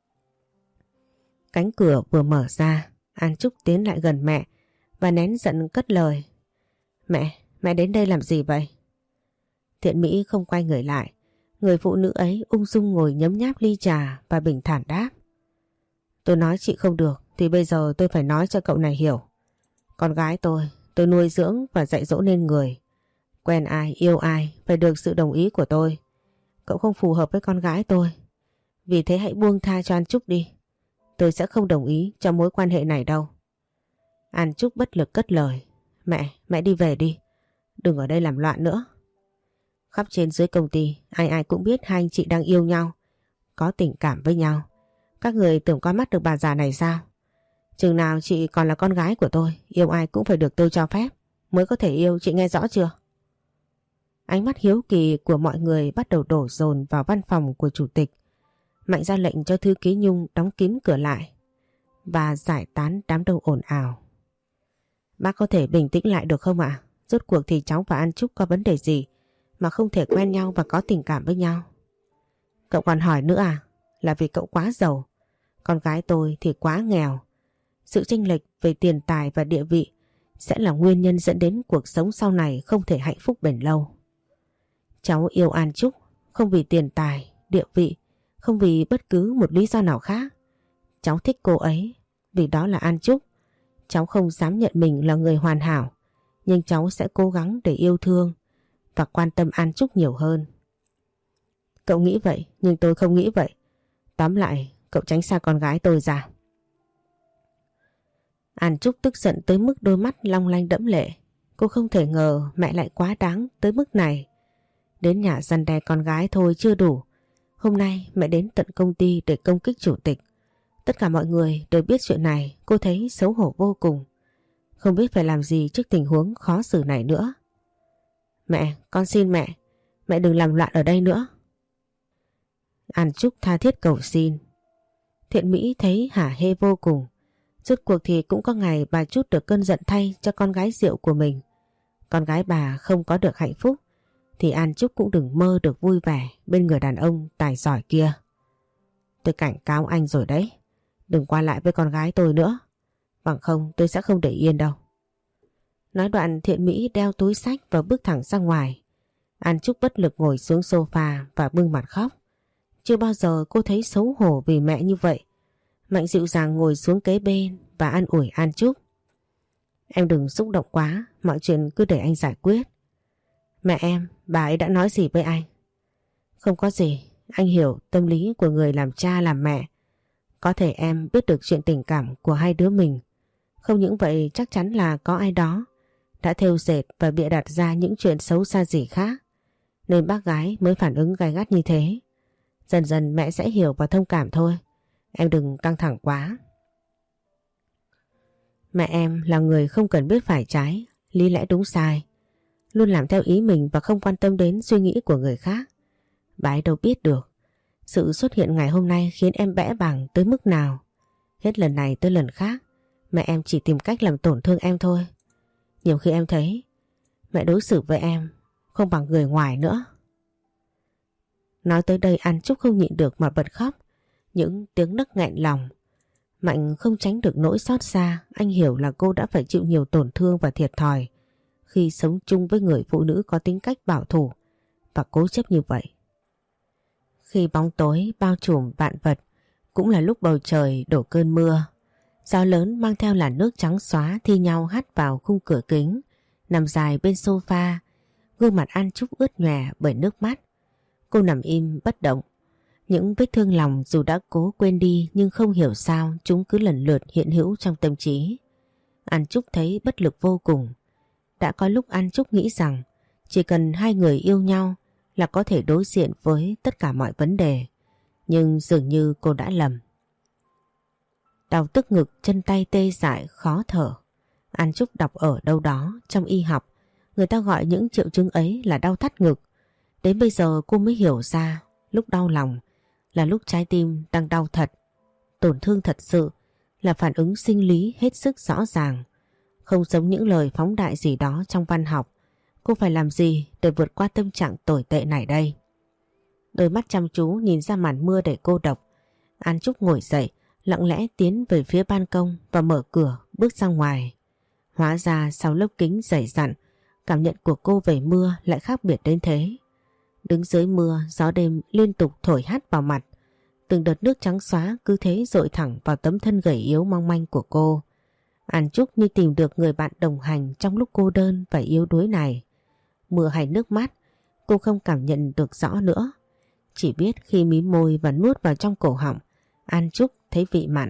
Cánh cửa vừa mở ra, An Trúc tiến lại gần mẹ và nén giận cất lời. Mẹ đến đây làm gì vậy? Thiện Mỹ không quay người lại. Người phụ nữ ấy ung dung ngồi nhấm nháp ly trà và bình thản đáp. Tôi nói chị không được thì bây giờ tôi phải nói cho cậu này hiểu. Con gái tôi nuôi dưỡng và dạy dỗ nên người. Quen ai, yêu ai phải được sự đồng ý của tôi. Cậu không phù hợp với con gái tôi. Vì thế hãy buông tha cho An Trúc đi. Tôi sẽ không đồng ý cho mối quan hệ này đâu. An Trúc bất lực cất lời. Mẹ đi về đi. Đừng ở đây làm loạn nữa. Khắp trên dưới công ty, ai cũng biết hai anh chị đang yêu nhau, có tình cảm với nhau. Các người tưởng qua mắt được bà già này sao? Chừng nào chị còn là con gái của tôi, yêu ai cũng phải được tôi cho phép mới có thể yêu, chị nghe rõ chưa? Ánh mắt hiếu kỳ của mọi người bắt đầu đổ dồn vào văn phòng của chủ tịch. Mạnh ra lệnh cho thư ký Nhung đóng kín cửa lại và giải tán đám đông ồn ào. Bác có thể bình tĩnh lại được không ạ? Rốt cuộc thì cháu và An Trúc có vấn đề gì mà không thể quen nhau và có tình cảm với nhau? Cậu còn hỏi nữa à? Là vì cậu quá giàu. Con gái tôi thì quá nghèo. Sự chênh lệch về tiền tài và địa vị sẽ là nguyên nhân dẫn đến cuộc sống sau này không thể hạnh phúc bền lâu. Cháu yêu An Trúc không vì tiền tài, địa vị, không vì bất cứ một lý do nào khác. Cháu thích cô ấy vì đó là An Trúc. Cháu không dám nhận mình là người hoàn hảo, nhưng cháu sẽ cố gắng để yêu thương và quan tâm An Trúc nhiều hơn. Cậu nghĩ vậy nhưng tôi không nghĩ vậy. Tóm lại, cậu tránh xa con gái tôi ra. An Trúc tức giận tới mức đôi mắt long lanh đẫm lệ. Cô không thể ngờ mẹ lại quá đáng tới mức này. Đến nhà răn đe con gái thôi chưa đủ. Hôm nay mẹ đến tận công ty để công kích chủ tịch. Tất cả mọi người đều biết chuyện này, cô thấy xấu hổ vô cùng. Không biết phải làm gì trước tình huống khó xử này nữa. Mẹ, con xin mẹ đừng làm loạn ở đây nữa. An Trúc tha thiết cầu xin. Thiện Mỹ thấy hả hê vô cùng. Rốt cuộc thì cũng có ngày bà trút được cơn giận thay cho con gái rượu của mình. Con gái bà không có được hạnh phúc thì An Trúc cũng đừng mơ được vui vẻ bên người đàn ông tài giỏi kia. Tôi cảnh cáo anh rồi đấy. Đừng qua lại với con gái tôi nữa. Bằng không tôi sẽ không để yên đâu. Nói đoạn Thiện Mỹ đeo túi xách và bước thẳng ra ngoài. An Trúc bất lực ngồi xuống sofa và bưng mặt khóc. Chưa bao giờ cô thấy xấu hổ vì mẹ như vậy. Mạnh dịu dàng ngồi xuống kế bên và an ủi An Trúc. Em đừng xúc động quá, mọi chuyện cứ để anh giải quyết. Mẹ em, bà ấy đã nói gì với anh? Không có gì, anh hiểu tâm lý của người làm cha làm mẹ. Có thể em biết được chuyện tình cảm của hai đứa mình. Không những vậy chắc chắn là có ai đó đã thêu dệt và bịa đặt ra những chuyện xấu xa gì khác. Nên bác gái mới phản ứng gay gắt như thế. Dần dần mẹ sẽ hiểu và thông cảm thôi. Em đừng căng thẳng quá. Mẹ em là người không cần biết phải trái, lý lẽ đúng sai. Luôn làm theo ý mình và không quan tâm đến suy nghĩ của người khác. Bà ấy đâu biết được. Sự xuất hiện ngày hôm nay khiến em bẽ bàng tới mức nào. Hết lần này tới lần khác, mẹ em chỉ tìm cách làm tổn thương em thôi. Nhiều khi em thấy mẹ đối xử với em không bằng người ngoài nữa. Nói tới đây An Trúc không nhịn được mà bật khóc. Những tiếng nấc nghẹn lòng. Mạnh không tránh được nỗi xót xa. Anh hiểu là cô đã phải chịu nhiều tổn thương và thiệt thòi khi sống chung với người phụ nữ có tính cách bảo thủ và cố chấp như vậy. Khi bóng tối bao trùm vạn vật, cũng là lúc bầu trời đổ cơn mưa. Gió lớn mang theo làn nước trắng xóa thi nhau hắt vào khung cửa kính. Nằm dài bên sofa, gương mặt An Trúc ướt nhòe bởi nước mắt. Cô nằm im bất động. Những vết thương lòng dù đã cố quên đi nhưng không hiểu sao chúng cứ lần lượt hiện hữu trong tâm trí. An Trúc thấy bất lực vô cùng. Đã có lúc An Trúc nghĩ rằng chỉ cần hai người yêu nhau là có thể đối diện với tất cả mọi vấn đề. Nhưng dường như cô đã lầm. Đau tức ngực, chân tay tê dại, khó thở. An Trúc đọc ở đâu đó trong y học, người ta gọi những triệu chứng ấy là đau thắt ngực. Đến bây giờ cô mới hiểu ra lúc đau lòng là lúc trái tim đang đau thật. Tổn thương thật sự là phản ứng sinh lý hết sức rõ ràng. Không giống những lời phóng đại gì đó trong văn học. Cô phải làm gì để vượt qua tâm trạng tồi tệ này đây? Đôi mắt chăm chú nhìn ra màn mưa đầy cô độc. An Trúc ngồi dậy, lặng lẽ tiến về phía ban công và mở cửa bước ra ngoài. Hóa ra sau lớp kính dày dặn, cảm nhận của cô về mưa lại khác biệt đến thế. Đứng dưới mưa, gió đêm liên tục thổi hắt vào mặt. Từng đợt nước trắng xóa cứ thế dội thẳng vào tấm thân gầy yếu mong manh của cô. An Trúc như tìm được người bạn đồng hành trong lúc cô đơn và yếu đuối này. Mưa hay nước mắt, cô không cảm nhận được rõ nữa. Chỉ biết khi mím môi và nuốt vào trong cổ họng, An Trúc thấy vị mặn.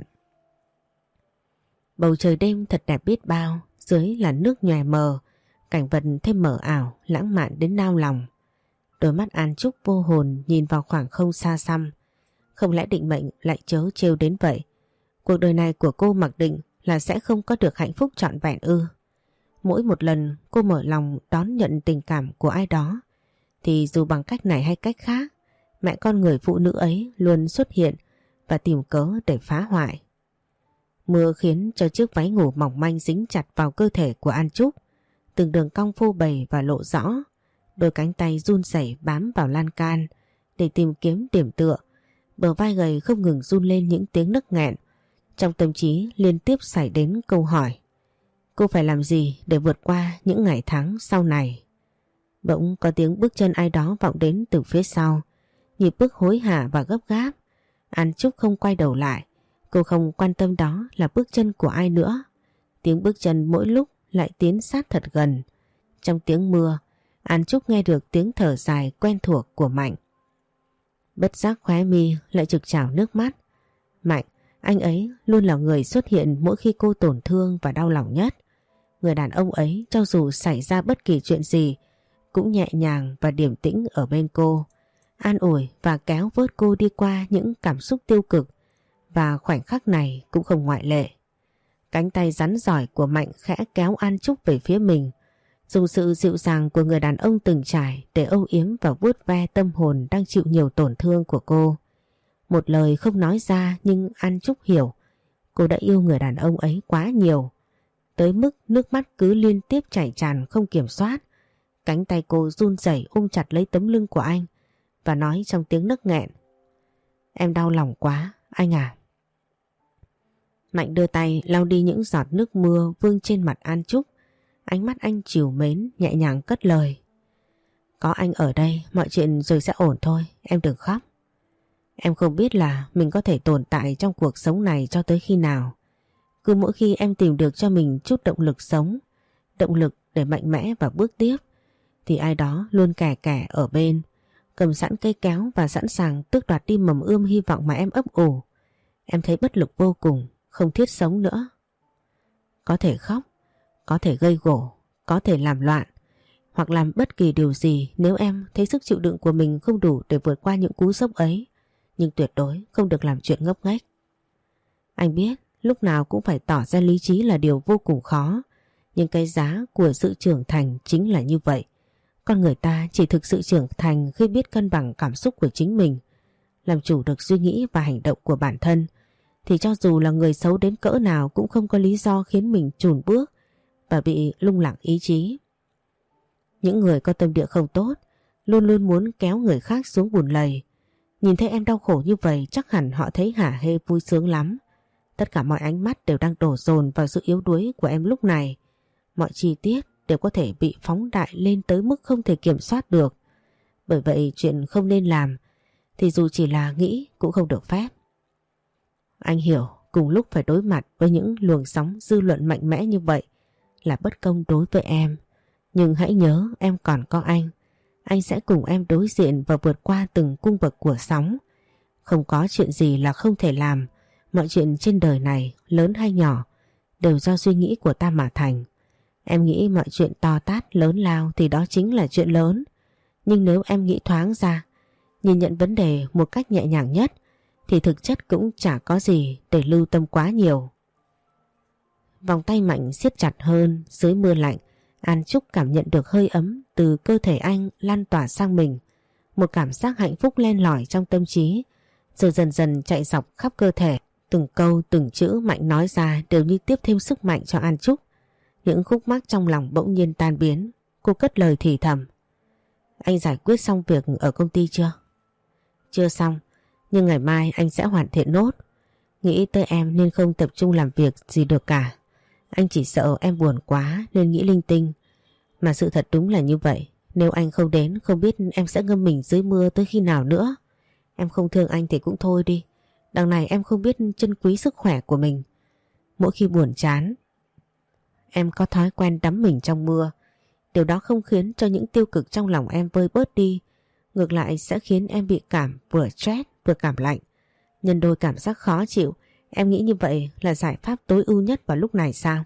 Bầu trời đêm thật đẹp biết bao, dưới là nước nhòe mờ, cảnh vật thêm mờ ảo, lãng mạn đến nao lòng. Đôi mắt An Trúc vô hồn nhìn vào khoảng không xa xăm. Không lẽ định mệnh lại trớ trêu đến vậy? Cuộc đời này của cô mặc định là sẽ không có được hạnh phúc trọn vẹn ư? Mỗi một lần cô mở lòng đón nhận tình cảm của ai đó, thì dù bằng cách này hay cách khác, mẹ con người phụ nữ ấy luôn xuất hiện và tìm cớ để phá hoại. Mưa khiến cho chiếc váy ngủ mỏng manh dính chặt vào cơ thể của An Trúc, từng đường cong phô bày và lộ rõ. Đôi cánh tay run rẩy bám vào lan can để tìm kiếm điểm tựa. Bờ vai gầy không ngừng run lên những tiếng nấc nghẹn. Trong tâm trí liên tiếp xảy đến câu hỏi: cô phải làm gì để vượt qua những ngày tháng sau này? Bỗng có tiếng bước chân ai đó vọng đến từ phía sau. Nhịp bước hối hả và gấp gáp. An Trúc không quay đầu lại. Cô không quan tâm đó là bước chân của ai nữa. Tiếng bước chân mỗi lúc lại tiến sát thật gần. Trong tiếng mưa, An Trúc nghe được tiếng thở dài quen thuộc của Mạnh. Bất giác khóe mi lại trực trào nước mắt. Mạnh, anh ấy luôn là người xuất hiện mỗi khi cô tổn thương và đau lòng nhất. Người đàn ông ấy cho dù xảy ra bất kỳ chuyện gì cũng nhẹ nhàng và điềm tĩnh ở bên cô, an ủi và kéo vớt cô đi qua những cảm xúc tiêu cực, và khoảnh khắc này cũng không ngoại lệ. Cánh tay rắn giỏi của Mạnh khẽ kéo An Trúc về phía mình, dùng sự dịu dàng của người đàn ông từng trải để âu yếm và vuốt ve tâm hồn đang chịu nhiều tổn thương của cô. Một lời không nói ra nhưng An Trúc hiểu cô đã yêu người đàn ông ấy quá nhiều, tới mức nước mắt cứ liên tiếp chảy tràn không kiểm soát. Cánh tay cô run rẩy ôm chặt lấy tấm lưng của anh và nói trong tiếng nấc nghẹn: em đau lòng quá, anh à. Mạnh đưa tay lau đi những giọt nước mưa vương trên mặt An Trúc. Ánh mắt anh trìu mến, nhẹ nhàng cất lời: có anh ở đây mọi chuyện rồi sẽ ổn thôi, em đừng khóc. Em không biết là mình có thể tồn tại trong cuộc sống này cho tới khi nào. Cứ mỗi khi em tìm được cho mình chút động lực sống, động lực để mạnh mẽ và bước tiếp, thì ai đó luôn kè kè ở bên, cầm sẵn cây kéo và sẵn sàng tước đoạt đi mầm ươm hy vọng mà em ấp ủ. Em thấy bất lực vô cùng, không thiết sống nữa. Có thể khóc, có thể gây gổ, có thể làm loạn, hoặc làm bất kỳ điều gì nếu em thấy sức chịu đựng của mình không đủ để vượt qua những cú sốc ấy. Nhưng tuyệt đối không được làm chuyện ngốc nghếch. Anh biết lúc nào cũng phải tỏ ra lý trí là điều vô cùng khó, nhưng cái giá của sự trưởng thành chính là như vậy. Con người ta chỉ thực sự trưởng thành khi biết cân bằng cảm xúc của chính mình, làm chủ được suy nghĩ và hành động của bản thân, thì cho dù là người xấu đến cỡ nào cũng không có lý do khiến mình chùn bước và bị lung lẳng ý chí. Những người có tâm địa không tốt luôn luôn muốn kéo người khác xuống bùn lầy. Nhìn thấy em đau khổ như vậy chắc hẳn họ thấy hả hê vui sướng lắm. Tất cả mọi ánh mắt đều đang đổ dồn vào sự yếu đuối của em lúc này. Mọi chi tiết đều có thể bị phóng đại lên tới mức không thể kiểm soát được. Bởi vậy chuyện không nên làm thì dù chỉ là nghĩ cũng không được phép. Anh hiểu cùng lúc phải đối mặt với những luồng sóng dư luận mạnh mẽ như vậy là bất công đối với em. Nhưng hãy nhớ em còn có anh. Anh sẽ cùng em đối diện và vượt qua từng cung bậc của sóng. Không có chuyện gì là không thể làm. Mọi chuyện trên đời này, lớn hay nhỏ, đều do suy nghĩ của ta mà thành. Em nghĩ mọi chuyện to tát lớn lao thì đó chính là chuyện lớn. Nhưng nếu em nghĩ thoáng ra, nhìn nhận vấn đề một cách nhẹ nhàng nhất, thì thực chất cũng chả có gì để lưu tâm quá nhiều. Vòng tay Mạnh siết chặt hơn dưới mưa lạnh. An Trúc cảm nhận được hơi ấm từ cơ thể anh lan tỏa sang mình. Một cảm giác hạnh phúc len lỏi trong tâm trí, rồi dần dần chạy dọc khắp cơ thể. Từng câu từng chữ Mạnh nói ra đều như tiếp thêm sức mạnh cho An Trúc. Những khúc mắc trong lòng bỗng nhiên tan biến. Cô cất lời thì thầm. Anh giải quyết xong việc ở công ty chưa? Chưa xong, nhưng ngày mai anh sẽ hoàn thiện nốt. Nghĩ tới em nên không tập trung làm việc gì được cả. Anh chỉ sợ em buồn quá nên nghĩ linh tinh. Mà sự thật đúng là như vậy. Nếu anh không đến không biết em sẽ ngâm mình dưới mưa tới khi nào nữa. Em không thương anh thì cũng thôi đi. Đằng này em không biết trân quý sức khỏe của mình. Mỗi khi buồn chán, em có thói quen đắm mình trong mưa. Điều đó không khiến cho những tiêu cực trong lòng em vơi bớt đi. Ngược lại sẽ khiến em bị vừa stress vừa cảm lạnh. Nhân đôi cảm giác khó chịu. Em nghĩ như vậy là giải pháp tối ưu nhất vào lúc này sao?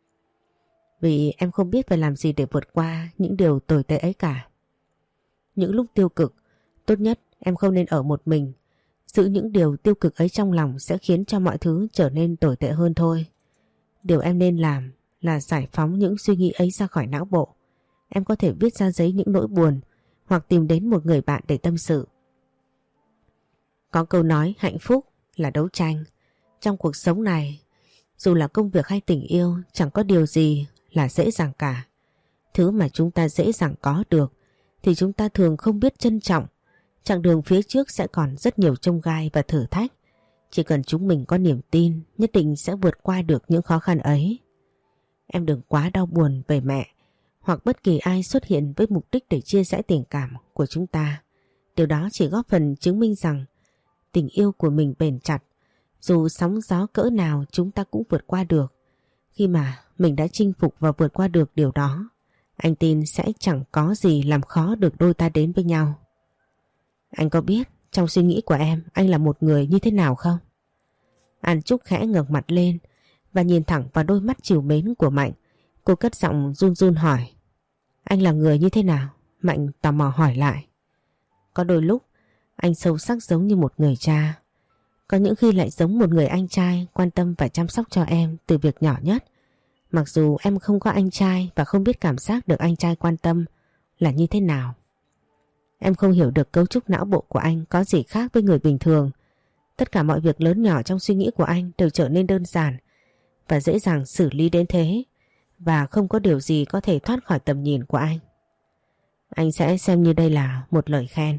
Vì em không biết phải làm gì để vượt qua những điều tồi tệ ấy cả. Những lúc tiêu cực, tốt nhất em không nên ở một mình. Giữ những điều tiêu cực ấy trong lòng sẽ khiến cho mọi thứ trở nên tồi tệ hơn thôi. Điều em nên làm là giải phóng những suy nghĩ ấy ra khỏi não bộ. Em có thể viết ra giấy những nỗi buồn hoặc tìm đến một người bạn để tâm sự. Có câu nói hạnh phúc là đấu tranh. Trong cuộc sống này, dù là công việc hay tình yêu, chẳng có điều gì là dễ dàng cả. Thứ mà chúng ta dễ dàng có được thì chúng ta thường không biết trân trọng. Chặng đường phía trước sẽ còn rất nhiều chông gai và thử thách. Chỉ cần chúng mình có niềm tin, nhất định sẽ vượt qua được những khó khăn ấy. Em đừng quá đau buồn về mẹ hoặc bất kỳ ai xuất hiện với mục đích để chia rẽ tình cảm của chúng ta. Điều đó chỉ góp phần chứng minh rằng tình yêu của mình bền chặt. Dù sóng gió cỡ nào chúng ta cũng vượt qua được. Khi mà mình đã chinh phục và vượt qua được điều đó, anh tin sẽ chẳng có gì làm khó được đôi ta đến với nhau. Anh có biết trong suy nghĩ của em anh là một người như thế nào không? An Trúc khẽ ngẩng mặt lên và nhìn thẳng vào đôi mắt trìu mến của Mạnh. Cô cất giọng run run hỏi. Anh là người như thế nào? Mạnh tò mò hỏi lại. Có đôi lúc anh sâu sắc giống như một người cha. Có những khi lại giống một người anh trai quan tâm và chăm sóc cho em từ việc nhỏ nhất. Mặc dù em không có anh trai và không biết cảm giác được anh trai quan tâm là như thế nào. Em không hiểu được cấu trúc não bộ của anh có gì khác với người bình thường. Tất cả mọi việc lớn nhỏ trong suy nghĩ của anh đều trở nên đơn giản và dễ dàng xử lý đến thế. Và không có điều gì có thể thoát khỏi tầm nhìn của anh. Anh sẽ xem như đây là một lời khen.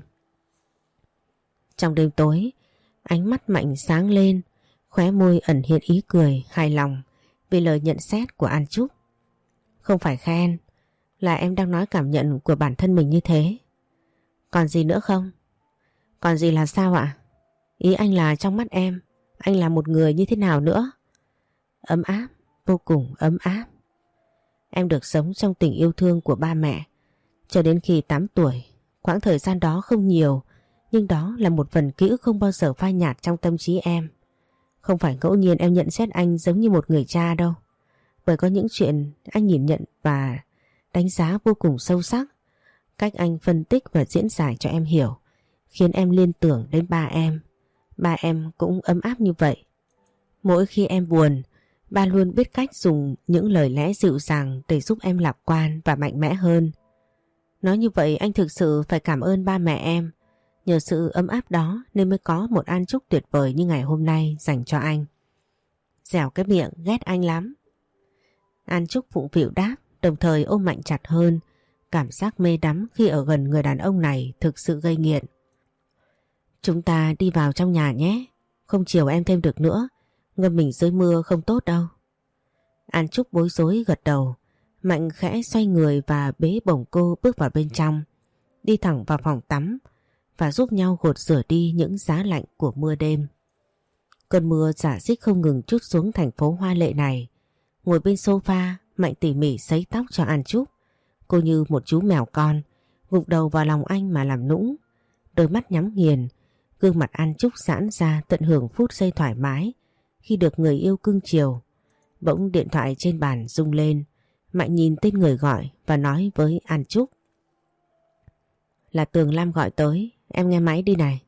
Trong đêm tối, ánh mắt Mạnh sáng lên, khóe môi ẩn hiện ý cười hài lòng vì lời nhận xét của An Trúc. Không phải khen, là em đang nói cảm nhận của bản thân mình như thế. Còn gì nữa không? Còn gì là sao ạ? Ý anh là trong mắt em, anh là một người như thế nào nữa? Ấm áp, vô cùng ấm áp. Em được sống trong tình yêu thương của ba mẹ cho đến khi 8 tuổi. Quãng thời gian đó không nhiều, nhưng đó là một phần ký ức không bao giờ phai nhạt trong tâm trí em. Không phải ngẫu nhiên em nhận xét anh giống như một người cha đâu. Bởi có những chuyện anh nhìn nhận và đánh giá vô cùng sâu sắc. Cách anh phân tích và diễn giải cho em hiểu khiến em liên tưởng đến ba em. Ba em cũng ấm áp như vậy. Mỗi khi em buồn, ba luôn biết cách dùng những lời lẽ dịu dàng để giúp em lạc quan và mạnh mẽ hơn. Nói như vậy anh thực sự phải cảm ơn ba mẹ em. Nhờ sự ấm áp đó nên mới có một An Trúc tuyệt vời như ngày hôm nay dành cho anh. Dẻo cái miệng ghét anh lắm. An Trúc phụng phịu đáp, đồng thời ôm Mạnh chặt hơn. cảm giác mê đắm khi ở gần người đàn ông này thực sự gây nghiện. Chúng ta đi vào trong nhà nhé, không chiều em thêm được nữa, ngâm mình dưới mưa không tốt đâu. An Trúc bối rối gật đầu. Mạnh khẽ xoay người và bế bổng cô bước vào bên trong, đi thẳng vào phòng tắm và giúp nhau gột rửa đi những giá lạnh của mưa đêm. Cơn mưa rả rích không ngừng trút xuống thành phố hoa lệ này. Ngồi bên sofa, Mạnh tỉ mỉ sấy tóc cho An Trúc. Cô như một chú mèo con, gục đầu vào lòng anh mà làm nũng. Đôi mắt nhắm nghiền, gương mặt An Trúc giãn ra tận hưởng phút giây thoải mái khi được người yêu cưng chiều. Bỗng điện thoại trên bàn rung lên. Mạnh nhìn tên người gọi và nói với An Trúc. Là Tường Lam gọi tới, em nghe máy đi này.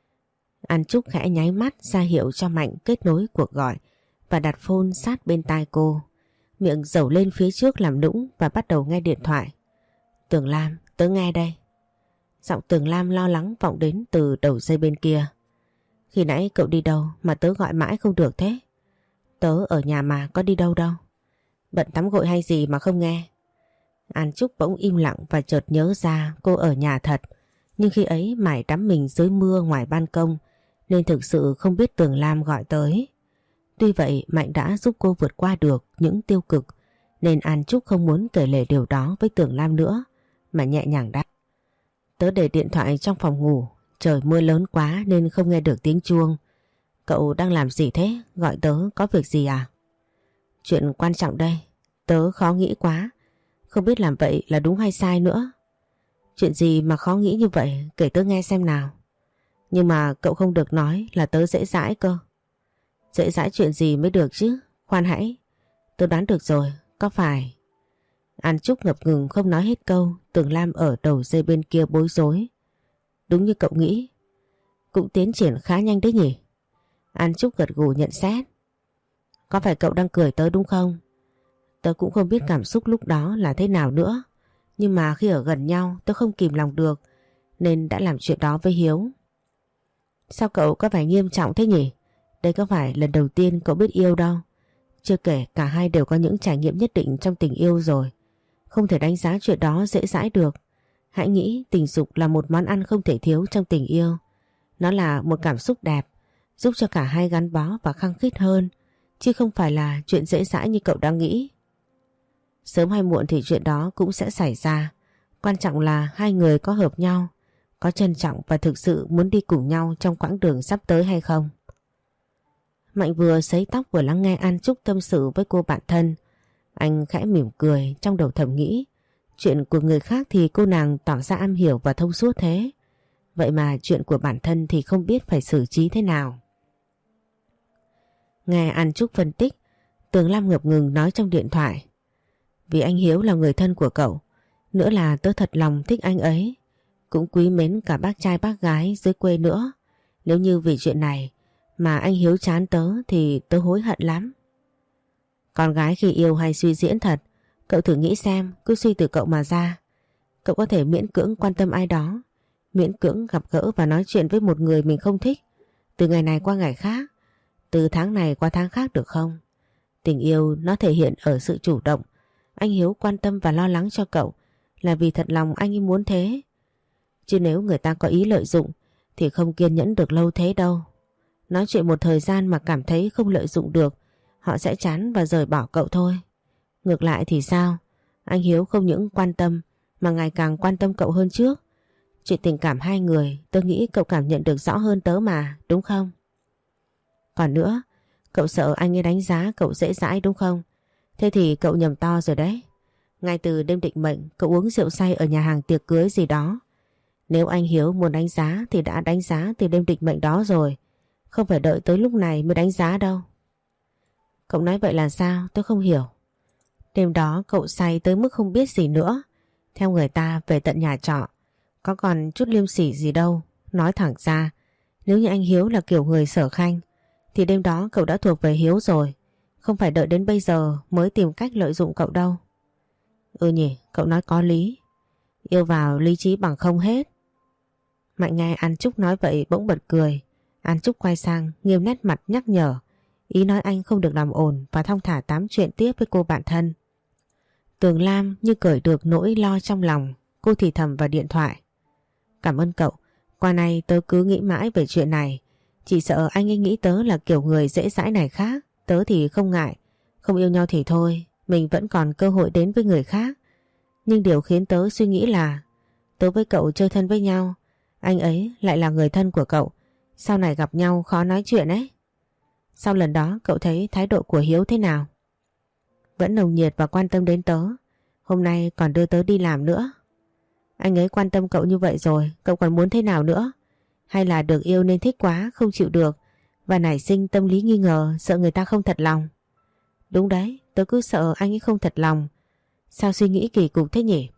An Trúc khẽ nháy mắt ra hiệu cho Mạnh kết nối cuộc gọi và đặt phone sát bên tai cô. Miệng dẩu lên phía trước làm nũng và bắt đầu nghe điện thoại. Tường Lam, tớ nghe đây. Giọng Tường Lam lo lắng vọng đến từ đầu dây bên kia. Khi nãy cậu đi đâu mà tớ gọi mãi không được thế? Tớ ở nhà mà, có đi đâu đâu. Bận tắm gội hay gì mà không nghe? An Trúc bỗng im lặng và chợt nhớ ra cô ở nhà thật. Nhưng khi ấy mải đắm mình dưới mưa ngoài ban công nên thực sự không biết Tường Lam gọi tới. Tuy vậy Mạnh đã giúp cô vượt qua được những tiêu cực nên An Trúc không muốn kể lể điều đó với Tường Lam nữa mà nhẹ nhàng đáp. Tớ để điện thoại trong phòng ngủ, trời mưa lớn quá nên không nghe được tiếng chuông. Cậu đang làm gì thế? Gọi tớ có việc gì à? Chuyện quan trọng đây, tớ khó nghĩ quá, không biết làm vậy là đúng hay sai nữa. Chuyện gì mà khó nghĩ như vậy, kể tớ nghe xem nào. Nhưng mà cậu không được nói là tớ dễ dãi cơ. Dễ dãi chuyện gì mới được chứ, khoan hãy. Tớ đoán được rồi, có phải... An Trúc ngập ngừng không nói hết câu. Tường Lam ở đầu dây bên kia bối rối. Đúng như cậu nghĩ, cũng tiến triển khá nhanh đấy nhỉ? An Trúc gật gù nhận xét. Có phải cậu đang cười tớ đúng không? Tớ cũng không biết cảm xúc lúc đó là thế nào nữa. Nhưng mà khi ở gần nhau tớ không kìm lòng được nên đã làm chuyện đó với Hiếu. Sao cậu có vẻ nghiêm trọng thế nhỉ? Đây có phải lần đầu tiên cậu biết yêu đâu. Chưa kể cả hai đều có những trải nghiệm nhất định trong tình yêu rồi. Không thể đánh giá chuyện đó dễ dãi được. Hãy nghĩ tình dục là một món ăn không thể thiếu trong tình yêu. Nó là một cảm xúc đẹp, giúp cho cả hai gắn bó và khăng khít hơn, chứ không phải là chuyện dễ dãi như cậu đang nghĩ. Sớm hay muộn thì chuyện đó cũng sẽ xảy ra. Quan trọng là hai người có hợp nhau, có trân trọng và thực sự muốn đi cùng nhau trong quãng đường sắp tới hay không. Mạnh vừa sấy tóc vừa lắng nghe An Trúc tâm sự với cô bạn thân. Anh khẽ mỉm cười, trong đầu thầm nghĩ, chuyện của người khác thì cô nàng tỏ ra am hiểu và thông suốt thế. Vậy mà chuyện của bản thân thì không biết phải xử trí thế nào. Nghe An Trúc phân tích, Tường Lam ngập ngừng nói trong điện thoại. Vì anh Hiếu là người thân của cậu, nữa là tớ thật lòng thích anh ấy, cũng quý mến cả bác trai bác gái dưới quê nữa. Nếu như vì chuyện này mà anh Hiếu chán tớ thì tớ hối hận lắm. Con gái khi yêu hay suy diễn thật, cậu thử nghĩ xem, cứ suy từ cậu mà ra. Cậu có thể miễn cưỡng quan tâm ai đó, miễn cưỡng gặp gỡ và nói chuyện với một người mình không thích, từ ngày này qua ngày khác, từ tháng này qua tháng khác được không? Tình yêu nó thể hiện ở sự chủ động. Anh Hiếu quan tâm và lo lắng cho cậu là vì thật lòng anh ấy muốn thế. Chứ nếu người ta có ý lợi dụng thì không kiên nhẫn được lâu thế đâu. Nói chuyện một thời gian mà cảm thấy không lợi dụng được, họ sẽ chán và rời bỏ cậu thôi. Ngược lại thì sao? Anh Hiếu không những quan tâm mà ngày càng quan tâm cậu hơn trước. Chuyện tình cảm hai người tôi nghĩ cậu cảm nhận được rõ hơn tớ mà, đúng không? Còn nữa, cậu sợ anh ấy đánh giá cậu dễ dãi đúng không? Thế thì cậu nhầm to rồi đấy. Ngay từ đêm định mệnh cậu uống rượu say ở nhà hàng tiệc cưới gì đó. Nếu anh Hiếu muốn đánh giá thì đã đánh giá từ đêm định mệnh đó rồi. Không phải đợi tới lúc này mới đánh giá đâu. Cậu nói vậy là sao? Tôi không hiểu. Đêm đó cậu say tới mức không biết gì nữa. Theo người ta về tận nhà trọ. Có còn chút liêm sỉ gì đâu. Nói thẳng ra, nếu như anh Hiếu là kiểu người sở khanh thì đêm đó cậu đã thuộc về Hiếu rồi. Không phải đợi đến bây giờ mới tìm cách lợi dụng cậu đâu. Ừ nhỉ, cậu nói có lý. Yêu vào lý trí bằng không hết. Mạnh nghe An Trúc nói vậy bỗng bật cười. An Trúc quay sang nghiêm nét mặt nhắc nhở, ý nói anh không được làm ồn và thong thả tám chuyện tiếp với cô bạn thân. Tường Lam như cởi được nỗi lo trong lòng. Cô thì thầm vào điện thoại. Cảm ơn cậu. Qua này tớ cứ nghĩ mãi về chuyện này. Chỉ sợ anh ấy nghĩ tớ là kiểu người dễ dãi này khác. Tớ thì không ngại. Không yêu nhau thì thôi. Mình vẫn còn cơ hội đến với người khác. Nhưng điều khiến tớ suy nghĩ là tớ với cậu chơi thân với nhau, anh ấy lại là người thân của cậu. Sau này gặp nhau khó nói chuyện ấy. Sau lần đó cậu thấy thái độ của Hiếu thế nào? Vẫn nồng nhiệt và quan tâm đến tớ. Hôm nay còn đưa tớ đi làm nữa. Anh ấy quan tâm cậu như vậy rồi, cậu còn muốn thế nào nữa? Hay là được yêu nên thích quá, không chịu được và nảy sinh tâm lý nghi ngờ, sợ người ta không thật lòng? Đúng đấy, tớ cứ sợ anh ấy không thật lòng. Sao suy nghĩ kỳ cục thế nhỉ?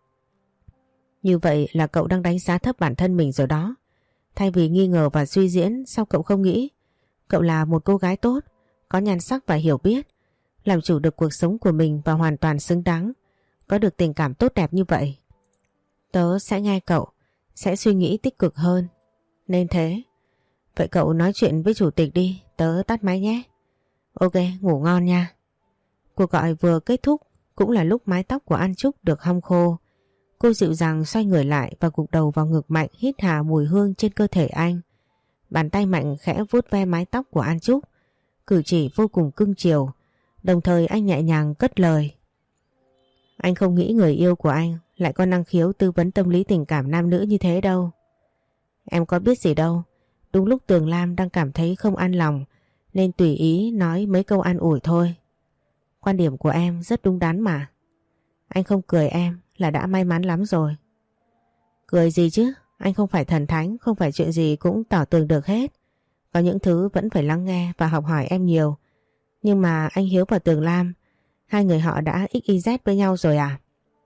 Như vậy là cậu đang đánh giá thấp bản thân mình rồi đó. Thay vì nghi ngờ và suy diễn, sao cậu không nghĩ cậu là một cô gái tốt, có nhan sắc và hiểu biết, làm chủ được cuộc sống của mình và hoàn toàn xứng đáng có được tình cảm tốt đẹp như vậy? Tớ sẽ nghe cậu, sẽ suy nghĩ tích cực hơn. Nên thế. Vậy cậu nói chuyện với chủ tịch đi, tớ tắt máy nhé. Ok, ngủ ngon nha. Cuộc gọi vừa kết thúc cũng là lúc mái tóc của An Trúc được hong khô. Cô dịu dàng xoay người lại và gục đầu vào ngực Mạnh, hít hà mùi hương trên cơ thể anh. Bàn tay Mạnh khẽ vuốt ve mái tóc của An Trúc, cử chỉ vô cùng cưng chiều. Đồng thời anh nhẹ nhàng cất lời. Anh không nghĩ người yêu của anh lại có năng khiếu tư vấn tâm lý tình cảm nam nữ như thế đâu. Em có biết gì đâu. Đúng lúc Tường Lam đang cảm thấy không an lòng nên tùy ý nói mấy câu an ủi thôi. Quan điểm của em rất đúng đắn mà. Anh không cười em là đã may mắn lắm rồi. Cười gì chứ? Anh không phải thần thánh, không phải chuyện gì cũng tỏ tường được hết. Có những thứ vẫn phải lắng nghe và học hỏi em nhiều. Nhưng mà anh Hiếu và Tường Lam, hai người họ đã XYZ với nhau rồi à?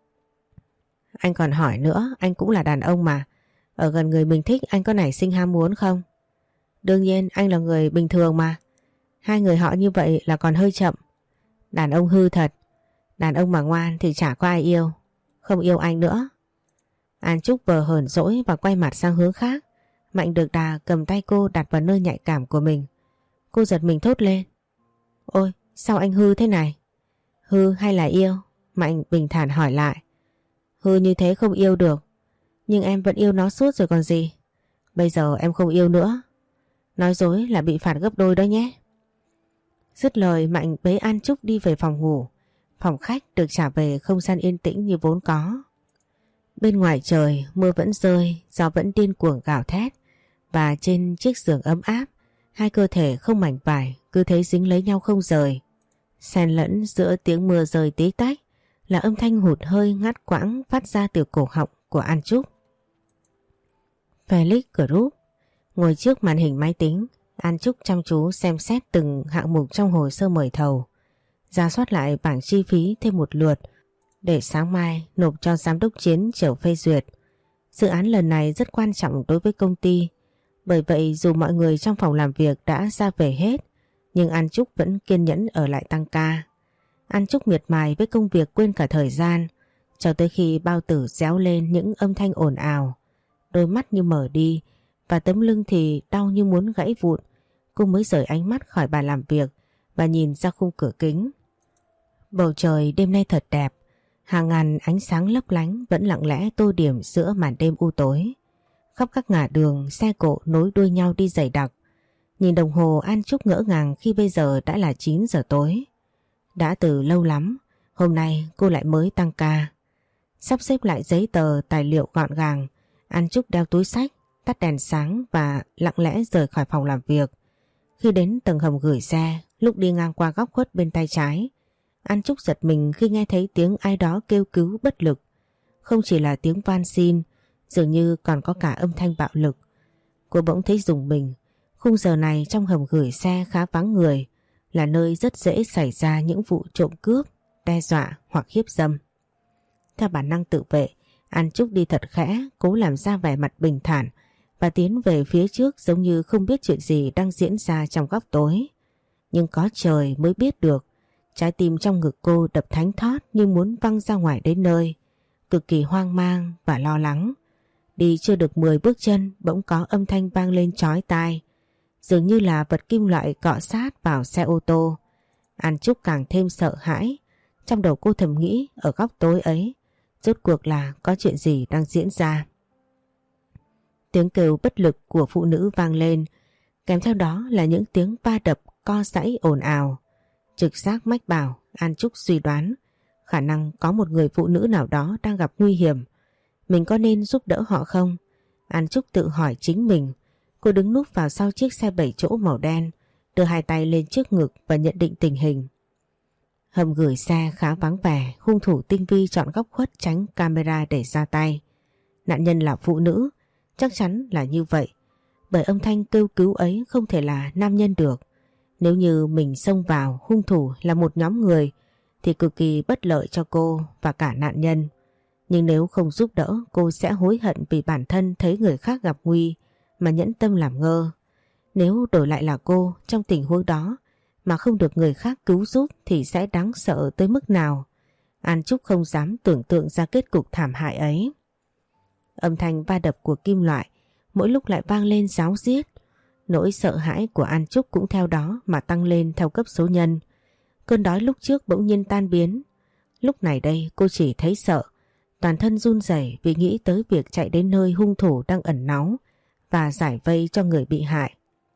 Anh còn hỏi nữa, anh cũng là đàn ông mà. Ở gần người mình thích anh có nảy sinh ham muốn không? Đương nhiên anh là người bình thường mà. Hai người họ như vậy là còn hơi chậm. Đàn ông hư thật. Đàn ông mà ngoan thì chả có ai yêu. Không yêu anh nữa. An Trúc vờ hờn dỗi và quay mặt sang hướng khác. Mạnh được đà cầm tay cô đặt vào nơi nhạy cảm của mình. Cô giật mình thốt lên. Ôi, sao anh hư thế này? Hư hay là yêu? Mạnh bình thản hỏi lại. Hư như thế không yêu được. Nhưng em vẫn yêu nó suốt rồi còn gì. Bây giờ em không yêu nữa. Nói dối là bị phạt gấp đôi đó nhé. Dứt lời Mạnh bế An Trúc đi về phòng ngủ. Phòng khách được trả về không gian yên tĩnh như vốn có. Bên ngoài trời mưa vẫn rơi, gió vẫn điên cuồng gào thét. Và trên chiếc giường ấm áp, hai cơ thể không mảnh vải cứ thế dính lấy nhau không rời. Xen lẫn giữa tiếng mưa rơi tí tách là âm thanh hụt hơi ngắt quãng phát ra từ cổ họng của An Trúc. Felix Group. Ngồi trước màn hình máy tính, An Trúc chăm chú xem xét từng hạng mục trong hồ sơ mời thầu, rà soát lại bảng chi phí thêm một lượt để sáng mai nộp cho giám đốc Chiến chờ phê duyệt. Dự án lần này rất quan trọng đối với công ty, bởi vậy dù mọi người trong phòng làm việc đã ra về hết, nhưng An Trúc vẫn kiên nhẫn ở lại tăng ca. An Trúc miệt mài với công việc quên cả thời gian, cho tới khi bao tử réo lên những âm thanh ồn ào, đôi mắt như mở đi và tấm lưng thì đau như muốn gãy vụn. Cô mới rời ánh mắt khỏi bàn làm việc và nhìn ra khung cửa kính. Bầu trời đêm nay thật đẹp, hàng ngàn ánh sáng lấp lánh vẫn lặng lẽ tô điểm giữa màn đêm u tối. Khắp các ngả đường xe cộ nối đuôi nhau đi dày đặc. Nhìn đồng hồ An Trúc ngỡ ngàng khi bây giờ đã là 9 giờ tối. Đã từ lâu lắm, hôm nay cô lại mới tăng ca. Sắp xếp lại giấy tờ tài liệu gọn gàng, An Trúc đeo túi xách, tắt đèn sáng và lặng lẽ rời khỏi phòng làm việc. Khi đến tầng hầm gửi xe, lúc đi ngang qua góc khuất bên tay trái, An Trúc giật mình khi nghe thấy tiếng ai đó kêu cứu bất lực. Không chỉ là tiếng van xin, dường như còn có cả âm thanh bạo lực. Cô bỗng thấy rùng mình. Khung giờ này trong hầm gửi xe khá vắng người, là nơi rất dễ xảy ra những vụ trộm cướp, đe dọa hoặc hiếp dâm. Theo bản năng tự vệ, An Trúc đi thật khẽ, cố làm ra vẻ mặt bình thản và tiến về phía trước giống như không biết chuyện gì đang diễn ra trong góc tối. Nhưng có trời mới biết được, trái tim trong ngực cô đập thánh thót như muốn văng ra ngoài đến nơi, cực kỳ hoang mang và lo lắng. Đi chưa được 10 bước chân bỗng có âm thanh vang lên chói tai, dường như là vật kim loại cọ sát vào xe ô tô. An Trúc càng thêm sợ hãi, Trong đầu cô thầm nghĩ ở góc tối ấy rốt cuộc là có chuyện gì đang diễn ra. Tiếng kêu bất lực của phụ nữ vang lên, kèm theo đó là những tiếng va đập co giãy ồn ào. Trực giác mách bảo An Trúc suy đoán khả năng có một người phụ nữ nào đó đang gặp nguy hiểm. Mình có nên giúp đỡ họ không? An Trúc tự hỏi chính mình. Cô đứng núp vào sau chiếc xe 7 chỗ màu đen, đưa hai tay lên trước ngực và nhận định tình hình. Hầm gửi xe khá vắng vẻ, hung thủ tinh vi chọn góc khuất tránh camera để ra tay. Nạn nhân là phụ nữ, chắc chắn là như vậy, bởi âm thanh kêu cứu ấy không thể là nam nhân được. Nếu như mình xông vào hung thủ là một nhóm người thì cực kỳ bất lợi cho cô và cả nạn nhân. Nhưng nếu không giúp đỡ cô sẽ hối hận vì bản thân thấy người khác gặp nguy mà nhẫn tâm làm ngơ. Nếu đổi lại là cô trong tình huống đó mà không được người khác cứu giúp thì sẽ đáng sợ tới mức nào. An Trúc không dám tưởng tượng ra kết cục thảm hại ấy. Âm thanh va đập của kim loại mỗi lúc lại vang lên ráo riết. Nỗi sợ hãi của An Trúc cũng theo đó mà tăng lên theo cấp số nhân. Cơn đói lúc trước bỗng nhiên tan biến. Lúc này đây cô chỉ thấy sợ, toàn thân run rẩy vì nghĩ tới việc chạy đến nơi hung thủ đang ẩn náu và giải vây cho người bị hại.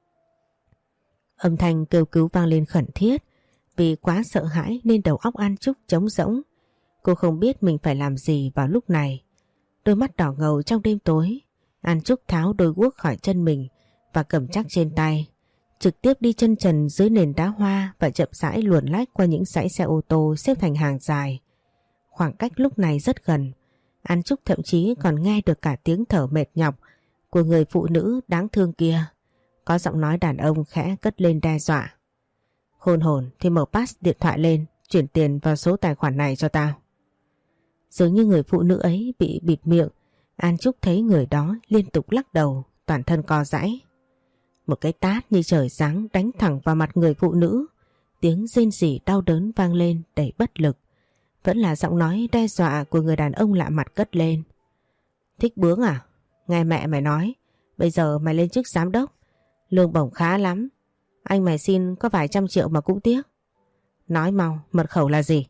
Âm thanh kêu cứu vang lên khẩn thiết, vì quá sợ hãi nên đầu óc An Trúc trống rỗng. Cô không biết mình phải làm gì vào lúc này. Đôi mắt đỏ ngầu trong đêm tối, An Trúc tháo đôi guốc khỏi chân mình và cầm chắc trên tay, trực tiếp đi chân trần dưới nền đá hoa và chậm rãi luồn lách qua những dãy xe ô tô xếp thành hàng dài. Khoảng cách lúc này rất gần, An Trúc thậm chí còn nghe được cả tiếng thở mệt nhọc của người phụ nữ đáng thương kia. Có giọng nói đàn ông khẽ cất lên đe dọa. Khôn hồn thì mở pass điện thoại lên, chuyển tiền vào số tài khoản này cho tao. Dường như người phụ nữ ấy bị bịt miệng, An Trúc thấy người đó liên tục lắc đầu, toàn thân co giãy. Một cái tát như trời giáng đánh thẳng vào mặt người phụ nữ. Tiếng rên rỉ đau đớn vang lên đầy bất lực. Vẫn là giọng nói đe dọa của người đàn ông lạ mặt cất lên. Thích bướng à? Nghe mẹ mày nói, bây giờ mày lên chức giám đốc, lương bổng khá lắm. Anh mày xin có vài trăm triệu mà cũng tiếc. Nói mau, mật khẩu là gì?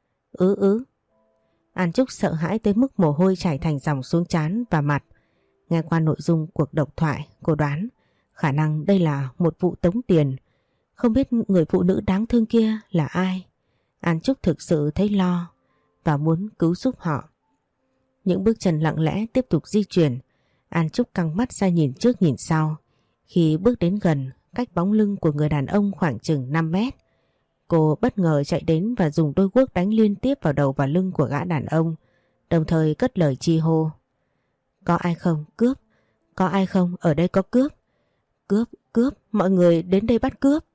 An Trúc sợ hãi tới mức mồ hôi chảy thành dòng xuống trán và mặt. Nghe qua nội dung cuộc độc thoại, cô đoán khả năng đây là một vụ tống tiền. Không biết người phụ nữ đáng thương kia là ai. An Trúc thực sự thấy lo và muốn cứu giúp họ. Những bước chân lặng lẽ tiếp tục di chuyển. An Trúc căng mắt ra nhìn trước nhìn sau. Khi bước đến gần, cách bóng lưng của người đàn ông khoảng chừng 5 mét, cô bất ngờ chạy đến và dùng đôi guốc đánh liên tiếp vào đầu và lưng của gã đàn ông, đồng thời cất lời chi hô. Có ai không? Cướp! Có ai không? Ở đây có cướp! Cướp! Cướp! Mọi người đến đây bắt cướp!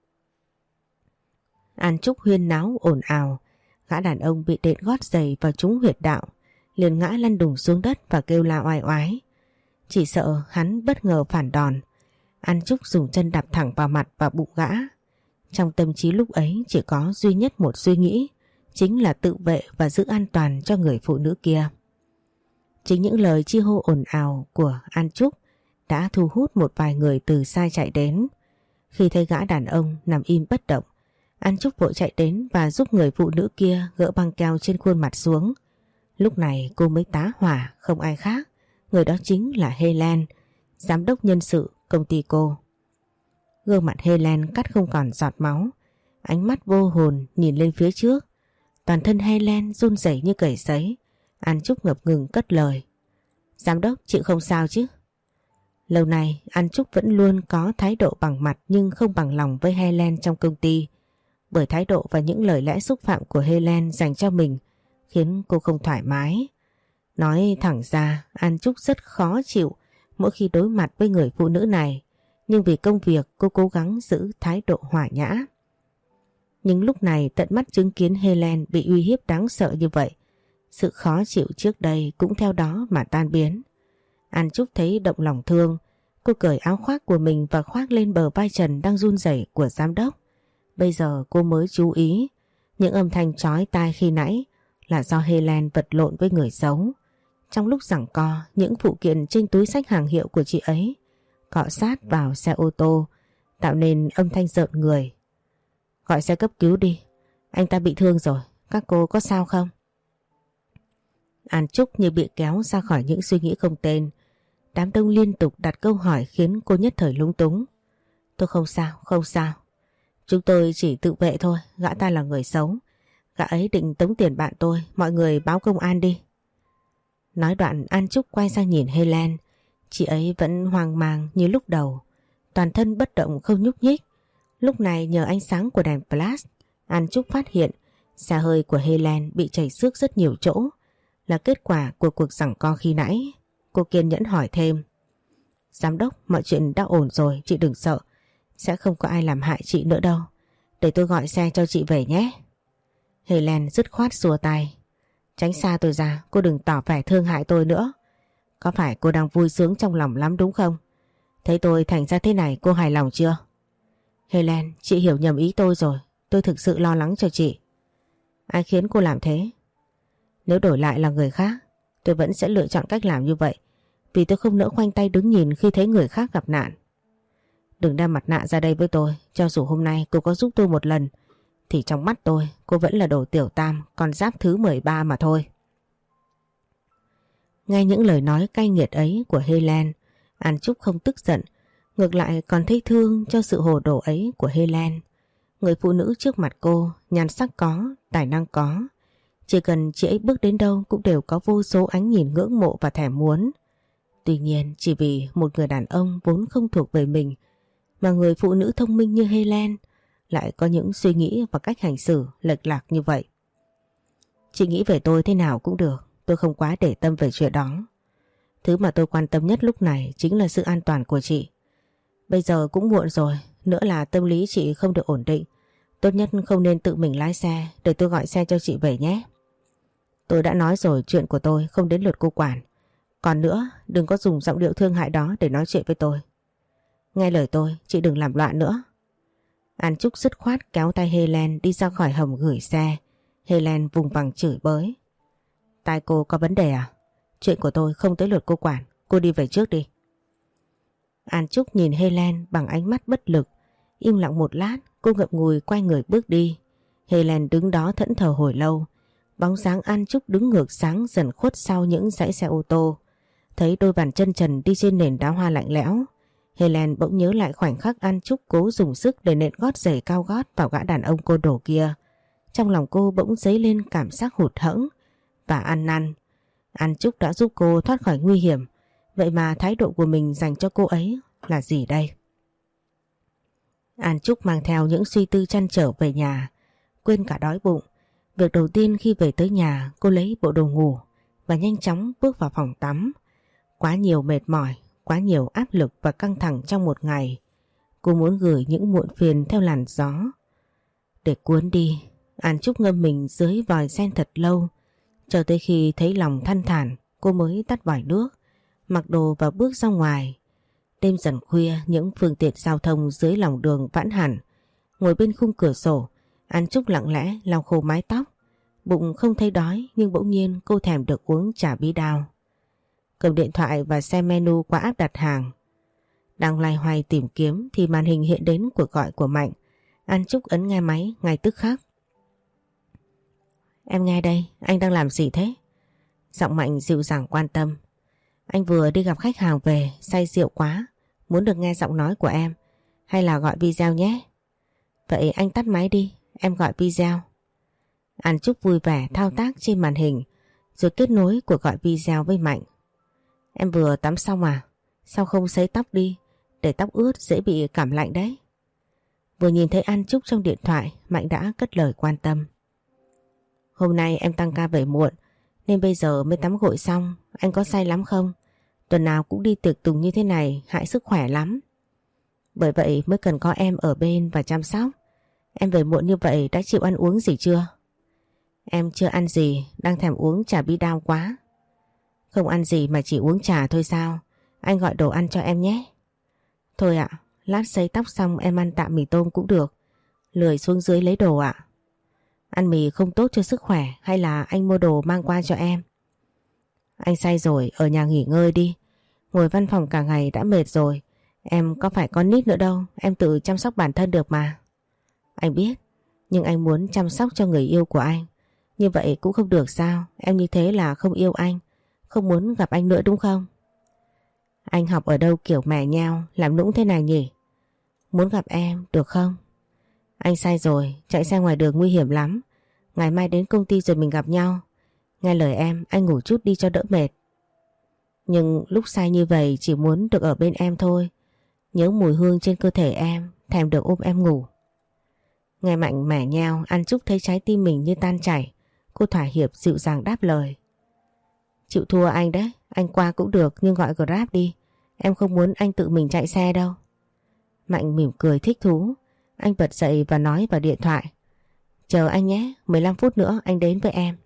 An Trúc huyên náo ồn ào. Gã đàn ông bị đệm gót giày vào trúng huyệt đạo, liền ngã lăn đùng xuống đất và kêu la oai oái. Chỉ sợ hắn bất ngờ phản đòn, An Trúc dùng chân đạp thẳng vào mặt và bụng gã. Trong tâm trí lúc ấy chỉ có duy nhất một suy nghĩ, chính là tự vệ và giữ an toàn cho người phụ nữ kia. Chính những lời chi hô ồn ào của An Trúc đã thu hút một vài người từ xa chạy đến. Khi thấy gã đàn ông nằm im bất động, An Trúc vội chạy đến và giúp người phụ nữ kia gỡ băng keo trên khuôn mặt xuống. Lúc này cô mới tá hỏa, không ai khác, người đó chính là Helen, giám đốc nhân sự công ty cô. Gương mặt Helen cắt không còn giọt máu, ánh mắt vô hồn nhìn lên phía trước. Toàn thân Helen run rẩy như cầy sấy. An Trúc ngập ngừng cất lời. Giám đốc, chị không sao chứ? Lâu nay An Trúc vẫn luôn có thái độ bằng mặt nhưng không bằng lòng với Helen trong công ty. Bởi thái độ và những lời lẽ xúc phạm của Helen dành cho mình khiến cô không thoải mái. Nói thẳng ra, An Trúc rất khó chịu mỗi khi đối mặt với người phụ nữ này. Nhưng vì công việc cô cố gắng giữ thái độ hòa nhã. Nhưng lúc này tận mắt chứng kiến Helen bị uy hiếp đáng sợ như vậy, sự khó chịu trước đây cũng theo đó mà tan biến. An Trúc thấy động lòng thương, cô cởi áo khoác của mình và khoác lên bờ vai trần đang run rẩy của giám đốc. Bây giờ cô mới chú ý, những âm thanh chói tai khi nãy là do Helen vật lộn với người xấu. Trong lúc giằng co, những phụ kiện trên túi xách hàng hiệu của chị ấy cọ sát vào xe ô tô, tạo nên âm thanh rợn người. Gọi xe cấp cứu đi, anh ta bị thương rồi, các cô có sao không? An Trúc như bị kéo ra khỏi những suy nghĩ không tên. Đám đông liên tục đặt câu hỏi khiến cô nhất thời lúng túng. Tôi không sao, không sao. Chúng tôi chỉ tự vệ thôi, gã ta là người xấu. Gã ấy định tống tiền bạn tôi, mọi người báo công an đi. Nói đoạn An Trúc quay sang nhìn Helen. Chị ấy vẫn hoang mang như lúc đầu, toàn thân bất động không nhúc nhích. Lúc này nhờ ánh sáng của đèn flash, An Trúc phát hiện xà hơi của Helen bị chảy xước rất nhiều chỗ, là kết quả của cuộc giằng co khi nãy. Cô kiên nhẫn hỏi thêm. Giám đốc, mọi chuyện đã ổn rồi, chị đừng sợ. Sẽ không có ai làm hại chị nữa đâu. Để tôi gọi xe cho chị về nhé. Helen dứt khoát xua tay. Tránh xa tôi ra, cô đừng tỏ vẻ thương hại tôi nữa. Có phải cô đang vui sướng trong lòng lắm đúng không? Thấy tôi thành ra thế này cô hài lòng chưa? Helen, chị hiểu nhầm ý tôi rồi. Tôi thực sự lo lắng cho chị. Ai khiến cô làm thế? Nếu đổi lại là người khác, tôi vẫn sẽ lựa chọn cách làm như vậy. Vì tôi không nỡ khoanh tay đứng nhìn khi thấy người khác gặp nạn. Đừng đem mặt nạ ra đây với tôi. Cho dù hôm nay cô có giúp tôi một lần, thì trong mắt tôi cô vẫn là đồ tiểu tam, con giáp thứ 13 mà thôi. Nghe những lời nói cay nghiệt ấy của Helen, An Trúc không tức giận, ngược lại còn thấy thương cho sự hồ đồ ấy của Helen. Người phụ nữ trước mặt cô, nhan sắc có, tài năng có. Chỉ cần chị ấy bước đến đâu cũng đều có vô số ánh nhìn ngưỡng mộ và thèm muốn. Tuy nhiên chỉ vì một người đàn ông vốn không thuộc về mình, mà người phụ nữ thông minh như Helen lại có những suy nghĩ và cách hành xử lệch lạc như vậy. Chị nghĩ về tôi thế nào cũng được, tôi không quá để tâm về chuyện đó. Thứ mà tôi quan tâm nhất lúc này chính là sự an toàn của chị. Bây giờ cũng muộn rồi, nữa là tâm lý chị không được ổn định. Tốt nhất không nên tự mình lái xe, để tôi gọi xe cho chị về nhé. Tôi đã nói rồi, chuyện của tôi không đến lượt cô quản. Còn nữa, đừng có dùng giọng điệu thương hại đó để nói chuyện với tôi. Nghe lời tôi, chị đừng làm loạn nữa. An Trúc dứt khoát kéo tay Helen đi ra khỏi hầm gửi xe. Helen vùng vằng chửi bới. Tai cô có vấn đề à? Chuyện của tôi không tới lượt cô quản, cô đi về trước đi. An Trúc nhìn Helen bằng ánh mắt bất lực. Im lặng một lát, cô ngậm ngùi quay người bước đi. Helen đứng đó thẫn thờ hồi lâu. Bóng dáng An Trúc đứng ngược sáng dần khuất sau những dãy xe ô tô. Thấy đôi bàn chân trần đi trên nền đá hoa lạnh lẽo, Helen bỗng nhớ lại khoảnh khắc An Trúc cố dùng sức để nện gót giày cao gót vào gã đàn ông côn đồ kia. Trong lòng cô bỗng dấy lên cảm giác hụt hẫng và ăn năn. An Trúc đã giúp cô thoát khỏi nguy hiểm, vậy mà thái độ của mình dành cho cô ấy là gì đây? An Trúc mang theo những suy tư trăn trở về nhà, quên cả đói bụng. Việc đầu tiên khi về tới nhà, cô lấy bộ đồ ngủ và nhanh chóng bước vào phòng tắm. Quá nhiều mệt mỏi, quá nhiều áp lực và căng thẳng trong một ngày. Cô muốn gửi những muộn phiền theo làn gió để cuốn đi. An Trúc ngâm mình dưới vòi sen thật lâu, cho tới khi thấy lòng than thản, cô mới tắt vòi nước, mặc đồ và bước ra ngoài. Đêm dần khuya, những phương tiện giao thông dưới lòng đường vãn hẳn. Ngồi bên khung cửa sổ, An Trúc lặng lẽ lau khô mái tóc. Bụng không thấy đói nhưng bỗng nhiên cô thèm được uống trà bí đao. Cầm điện thoại và xem menu qua app đặt hàng. Đang loay hoay tìm kiếm thì màn hình hiện đến cuộc gọi của Mạnh. An Trúc ấn nghe máy ngay tức khắc. Em nghe đây, anh đang làm gì thế? Giọng Mạnh dịu dàng quan tâm. Anh vừa đi gặp khách hàng về, say rượu quá, muốn được nghe giọng nói của em. Hay là gọi video nhé? Vậy anh tắt máy đi, em gọi video. An Trúc vui vẻ thao tác trên màn hình, rồi kết nối cuộc gọi video với Mạnh. Em vừa tắm xong à? Sao không sấy tóc đi? Để tóc ướt dễ bị cảm lạnh đấy. Vừa nhìn thấy An Trúc trong điện thoại, Mạnh đã cất lời quan tâm. Hôm nay em tăng ca về muộn, nên bây giờ mới tắm gội xong. Anh có say lắm không? Tuần nào cũng đi tiệc tùng như thế này, hại sức khỏe lắm. Bởi vậy mới cần có em ở bên và chăm sóc. Em về muộn như vậy đã chịu ăn uống gì chưa? Em chưa ăn gì, đang thèm uống trà bí đao quá. Không ăn gì mà chỉ uống trà thôi sao? Anh gọi đồ ăn cho em nhé. Thôi ạ, lát sấy tóc xong em ăn tạm mì tôm cũng được. Lười xuống dưới lấy đồ ạ. Ăn mì không tốt cho sức khỏe, hay là anh mua đồ mang qua cho em? Anh say rồi, ở nhà nghỉ ngơi đi. Ngồi văn phòng cả ngày đã mệt rồi. Em có phải con nít nữa đâu, em tự chăm sóc bản thân được mà. Anh biết, nhưng anh muốn chăm sóc cho người yêu của anh. Như vậy cũng không được sao? Em như thế là không yêu anh, không muốn gặp anh nữa đúng không? Anh học ở đâu kiểu mè nheo, làm nũng thế này nhỉ? Muốn gặp em, được không? Anh sai rồi, chạy xe ngoài đường nguy hiểm lắm. Ngày mai đến công ty rồi mình gặp nhau. Nghe lời em, anh ngủ chút đi cho đỡ mệt. Nhưng lúc say như vậy chỉ muốn được ở bên em thôi. Nhớ mùi hương trên cơ thể em, thèm được ôm em ngủ. Nghe Mạnh mẻ nheo, An Trúc thấy trái tim mình như tan chảy. Cô thỏa hiệp dịu dàng đáp lời. Chịu thua anh đấy, anh qua cũng được nhưng gọi Grab đi. Em không muốn anh tự mình chạy xe đâu. Mạnh mỉm cười thích thú. Anh bật dậy và nói vào điện thoại. Chờ anh nhé, 15 phút nữa anh đến với em.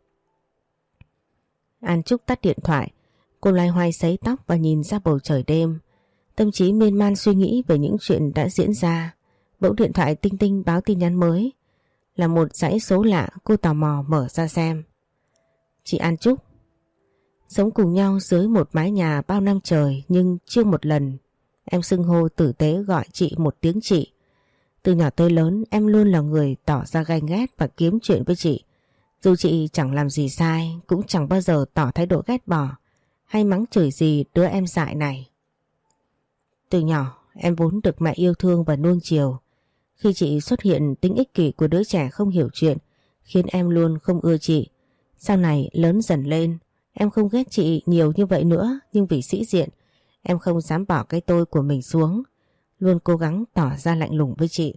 An Trúc tắt điện thoại. Cô loay hoay sấy tóc và nhìn ra bầu trời đêm. Tâm trí miên man suy nghĩ về những chuyện đã diễn ra. Bỗng điện thoại tinh tinh báo tin nhắn mới. Là một dãy số lạ. Cô tò mò mở ra xem. Chị An Trúc. Sống cùng nhau dưới một mái nhà bao năm trời nhưng chưa một lần em xưng hô tử tế gọi chị một tiếng chị. Từ nhỏ tới lớn em luôn là người tỏ ra ganh ghét và kiếm chuyện với chị. Dù chị chẳng làm gì sai cũng chẳng bao giờ tỏ thái độ ghét bỏ hay mắng chửi gì đứa em dại này. Từ nhỏ em vốn được mẹ yêu thương và nuông chiều. Khi chị xuất hiện tính ích kỷ của đứa trẻ không hiểu chuyện khiến em luôn không ưa chị. Sau này lớn dần lên em không ghét chị nhiều như vậy nữa nhưng vì sĩ diện em không dám bỏ cái tôi của mình xuống. Luôn cố gắng tỏ ra lạnh lùng với chị.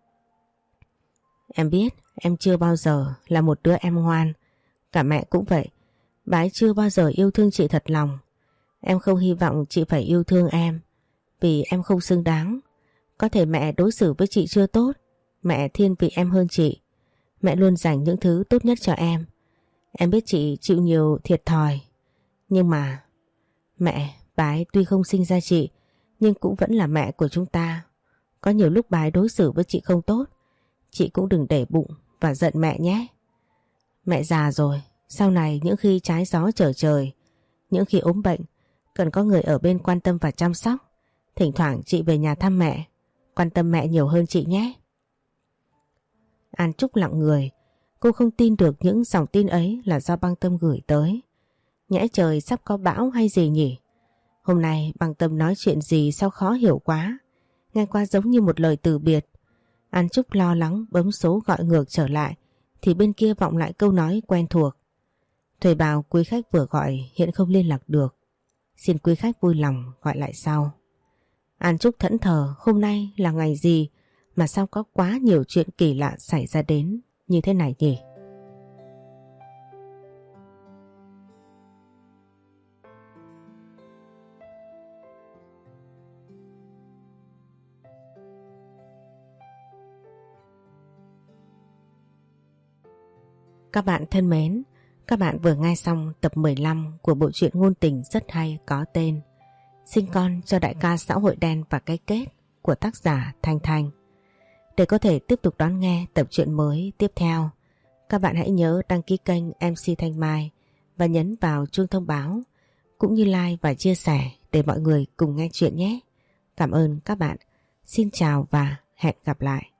Em biết em chưa bao giờ là một đứa em ngoan. Cả mẹ cũng vậy. Bà ấy chưa bao giờ yêu thương chị thật lòng. Em không hy vọng chị phải yêu thương em vì em không xứng đáng. Có thể mẹ đối xử với chị chưa tốt. Mẹ thiên vị em hơn chị. Mẹ luôn dành những thứ tốt nhất cho em. Em biết chị chịu nhiều thiệt thòi. Nhưng mà mẹ, bà ấy tuy không sinh ra chị nhưng cũng vẫn là mẹ của chúng ta. Có nhiều lúc bà ấy đối xử với chị không tốt. Chị cũng đừng để bụng và giận mẹ nhé. Mẹ già rồi, sau này những khi trái gió trở trời, những khi ốm bệnh, cần có người ở bên quan tâm và chăm sóc. Thỉnh thoảng chị về nhà thăm mẹ, quan tâm mẹ nhiều hơn chị nhé. An Trúc lặng người. Cô không tin được những dòng tin ấy là do Băng Tâm gửi tới. Nhẽ trời sắp có bão hay gì nhỉ? Hôm nay Băng Tâm nói chuyện gì sao khó hiểu quá. Nghe qua giống như một lời từ biệt. An Trúc lo lắng bấm số gọi ngược trở lại thì bên kia vọng lại câu nói quen thuộc. Thuê bao quý khách vừa gọi hiện không liên lạc được. Xin quý khách vui lòng gọi lại sau. An Trúc thẫn thờ hôm nay là ngày gì mà sao có quá nhiều chuyện kỳ lạ xảy ra đến như thế này nhỉ? Các bạn thân mến, các bạn vừa nghe xong tập 15 của bộ truyện ngôn tình rất hay có tên Sinh con cho đại ca xã hội đen và cái kết của tác giả Thanh Thanh. Để có thể tiếp tục đón nghe tập truyện mới tiếp theo, các bạn hãy nhớ đăng ký kênh MC Thanh Mai và nhấn vào chuông thông báo cũng như like và chia sẻ để mọi người cùng nghe chuyện nhé. Cảm ơn các bạn. Xin chào và hẹn gặp lại.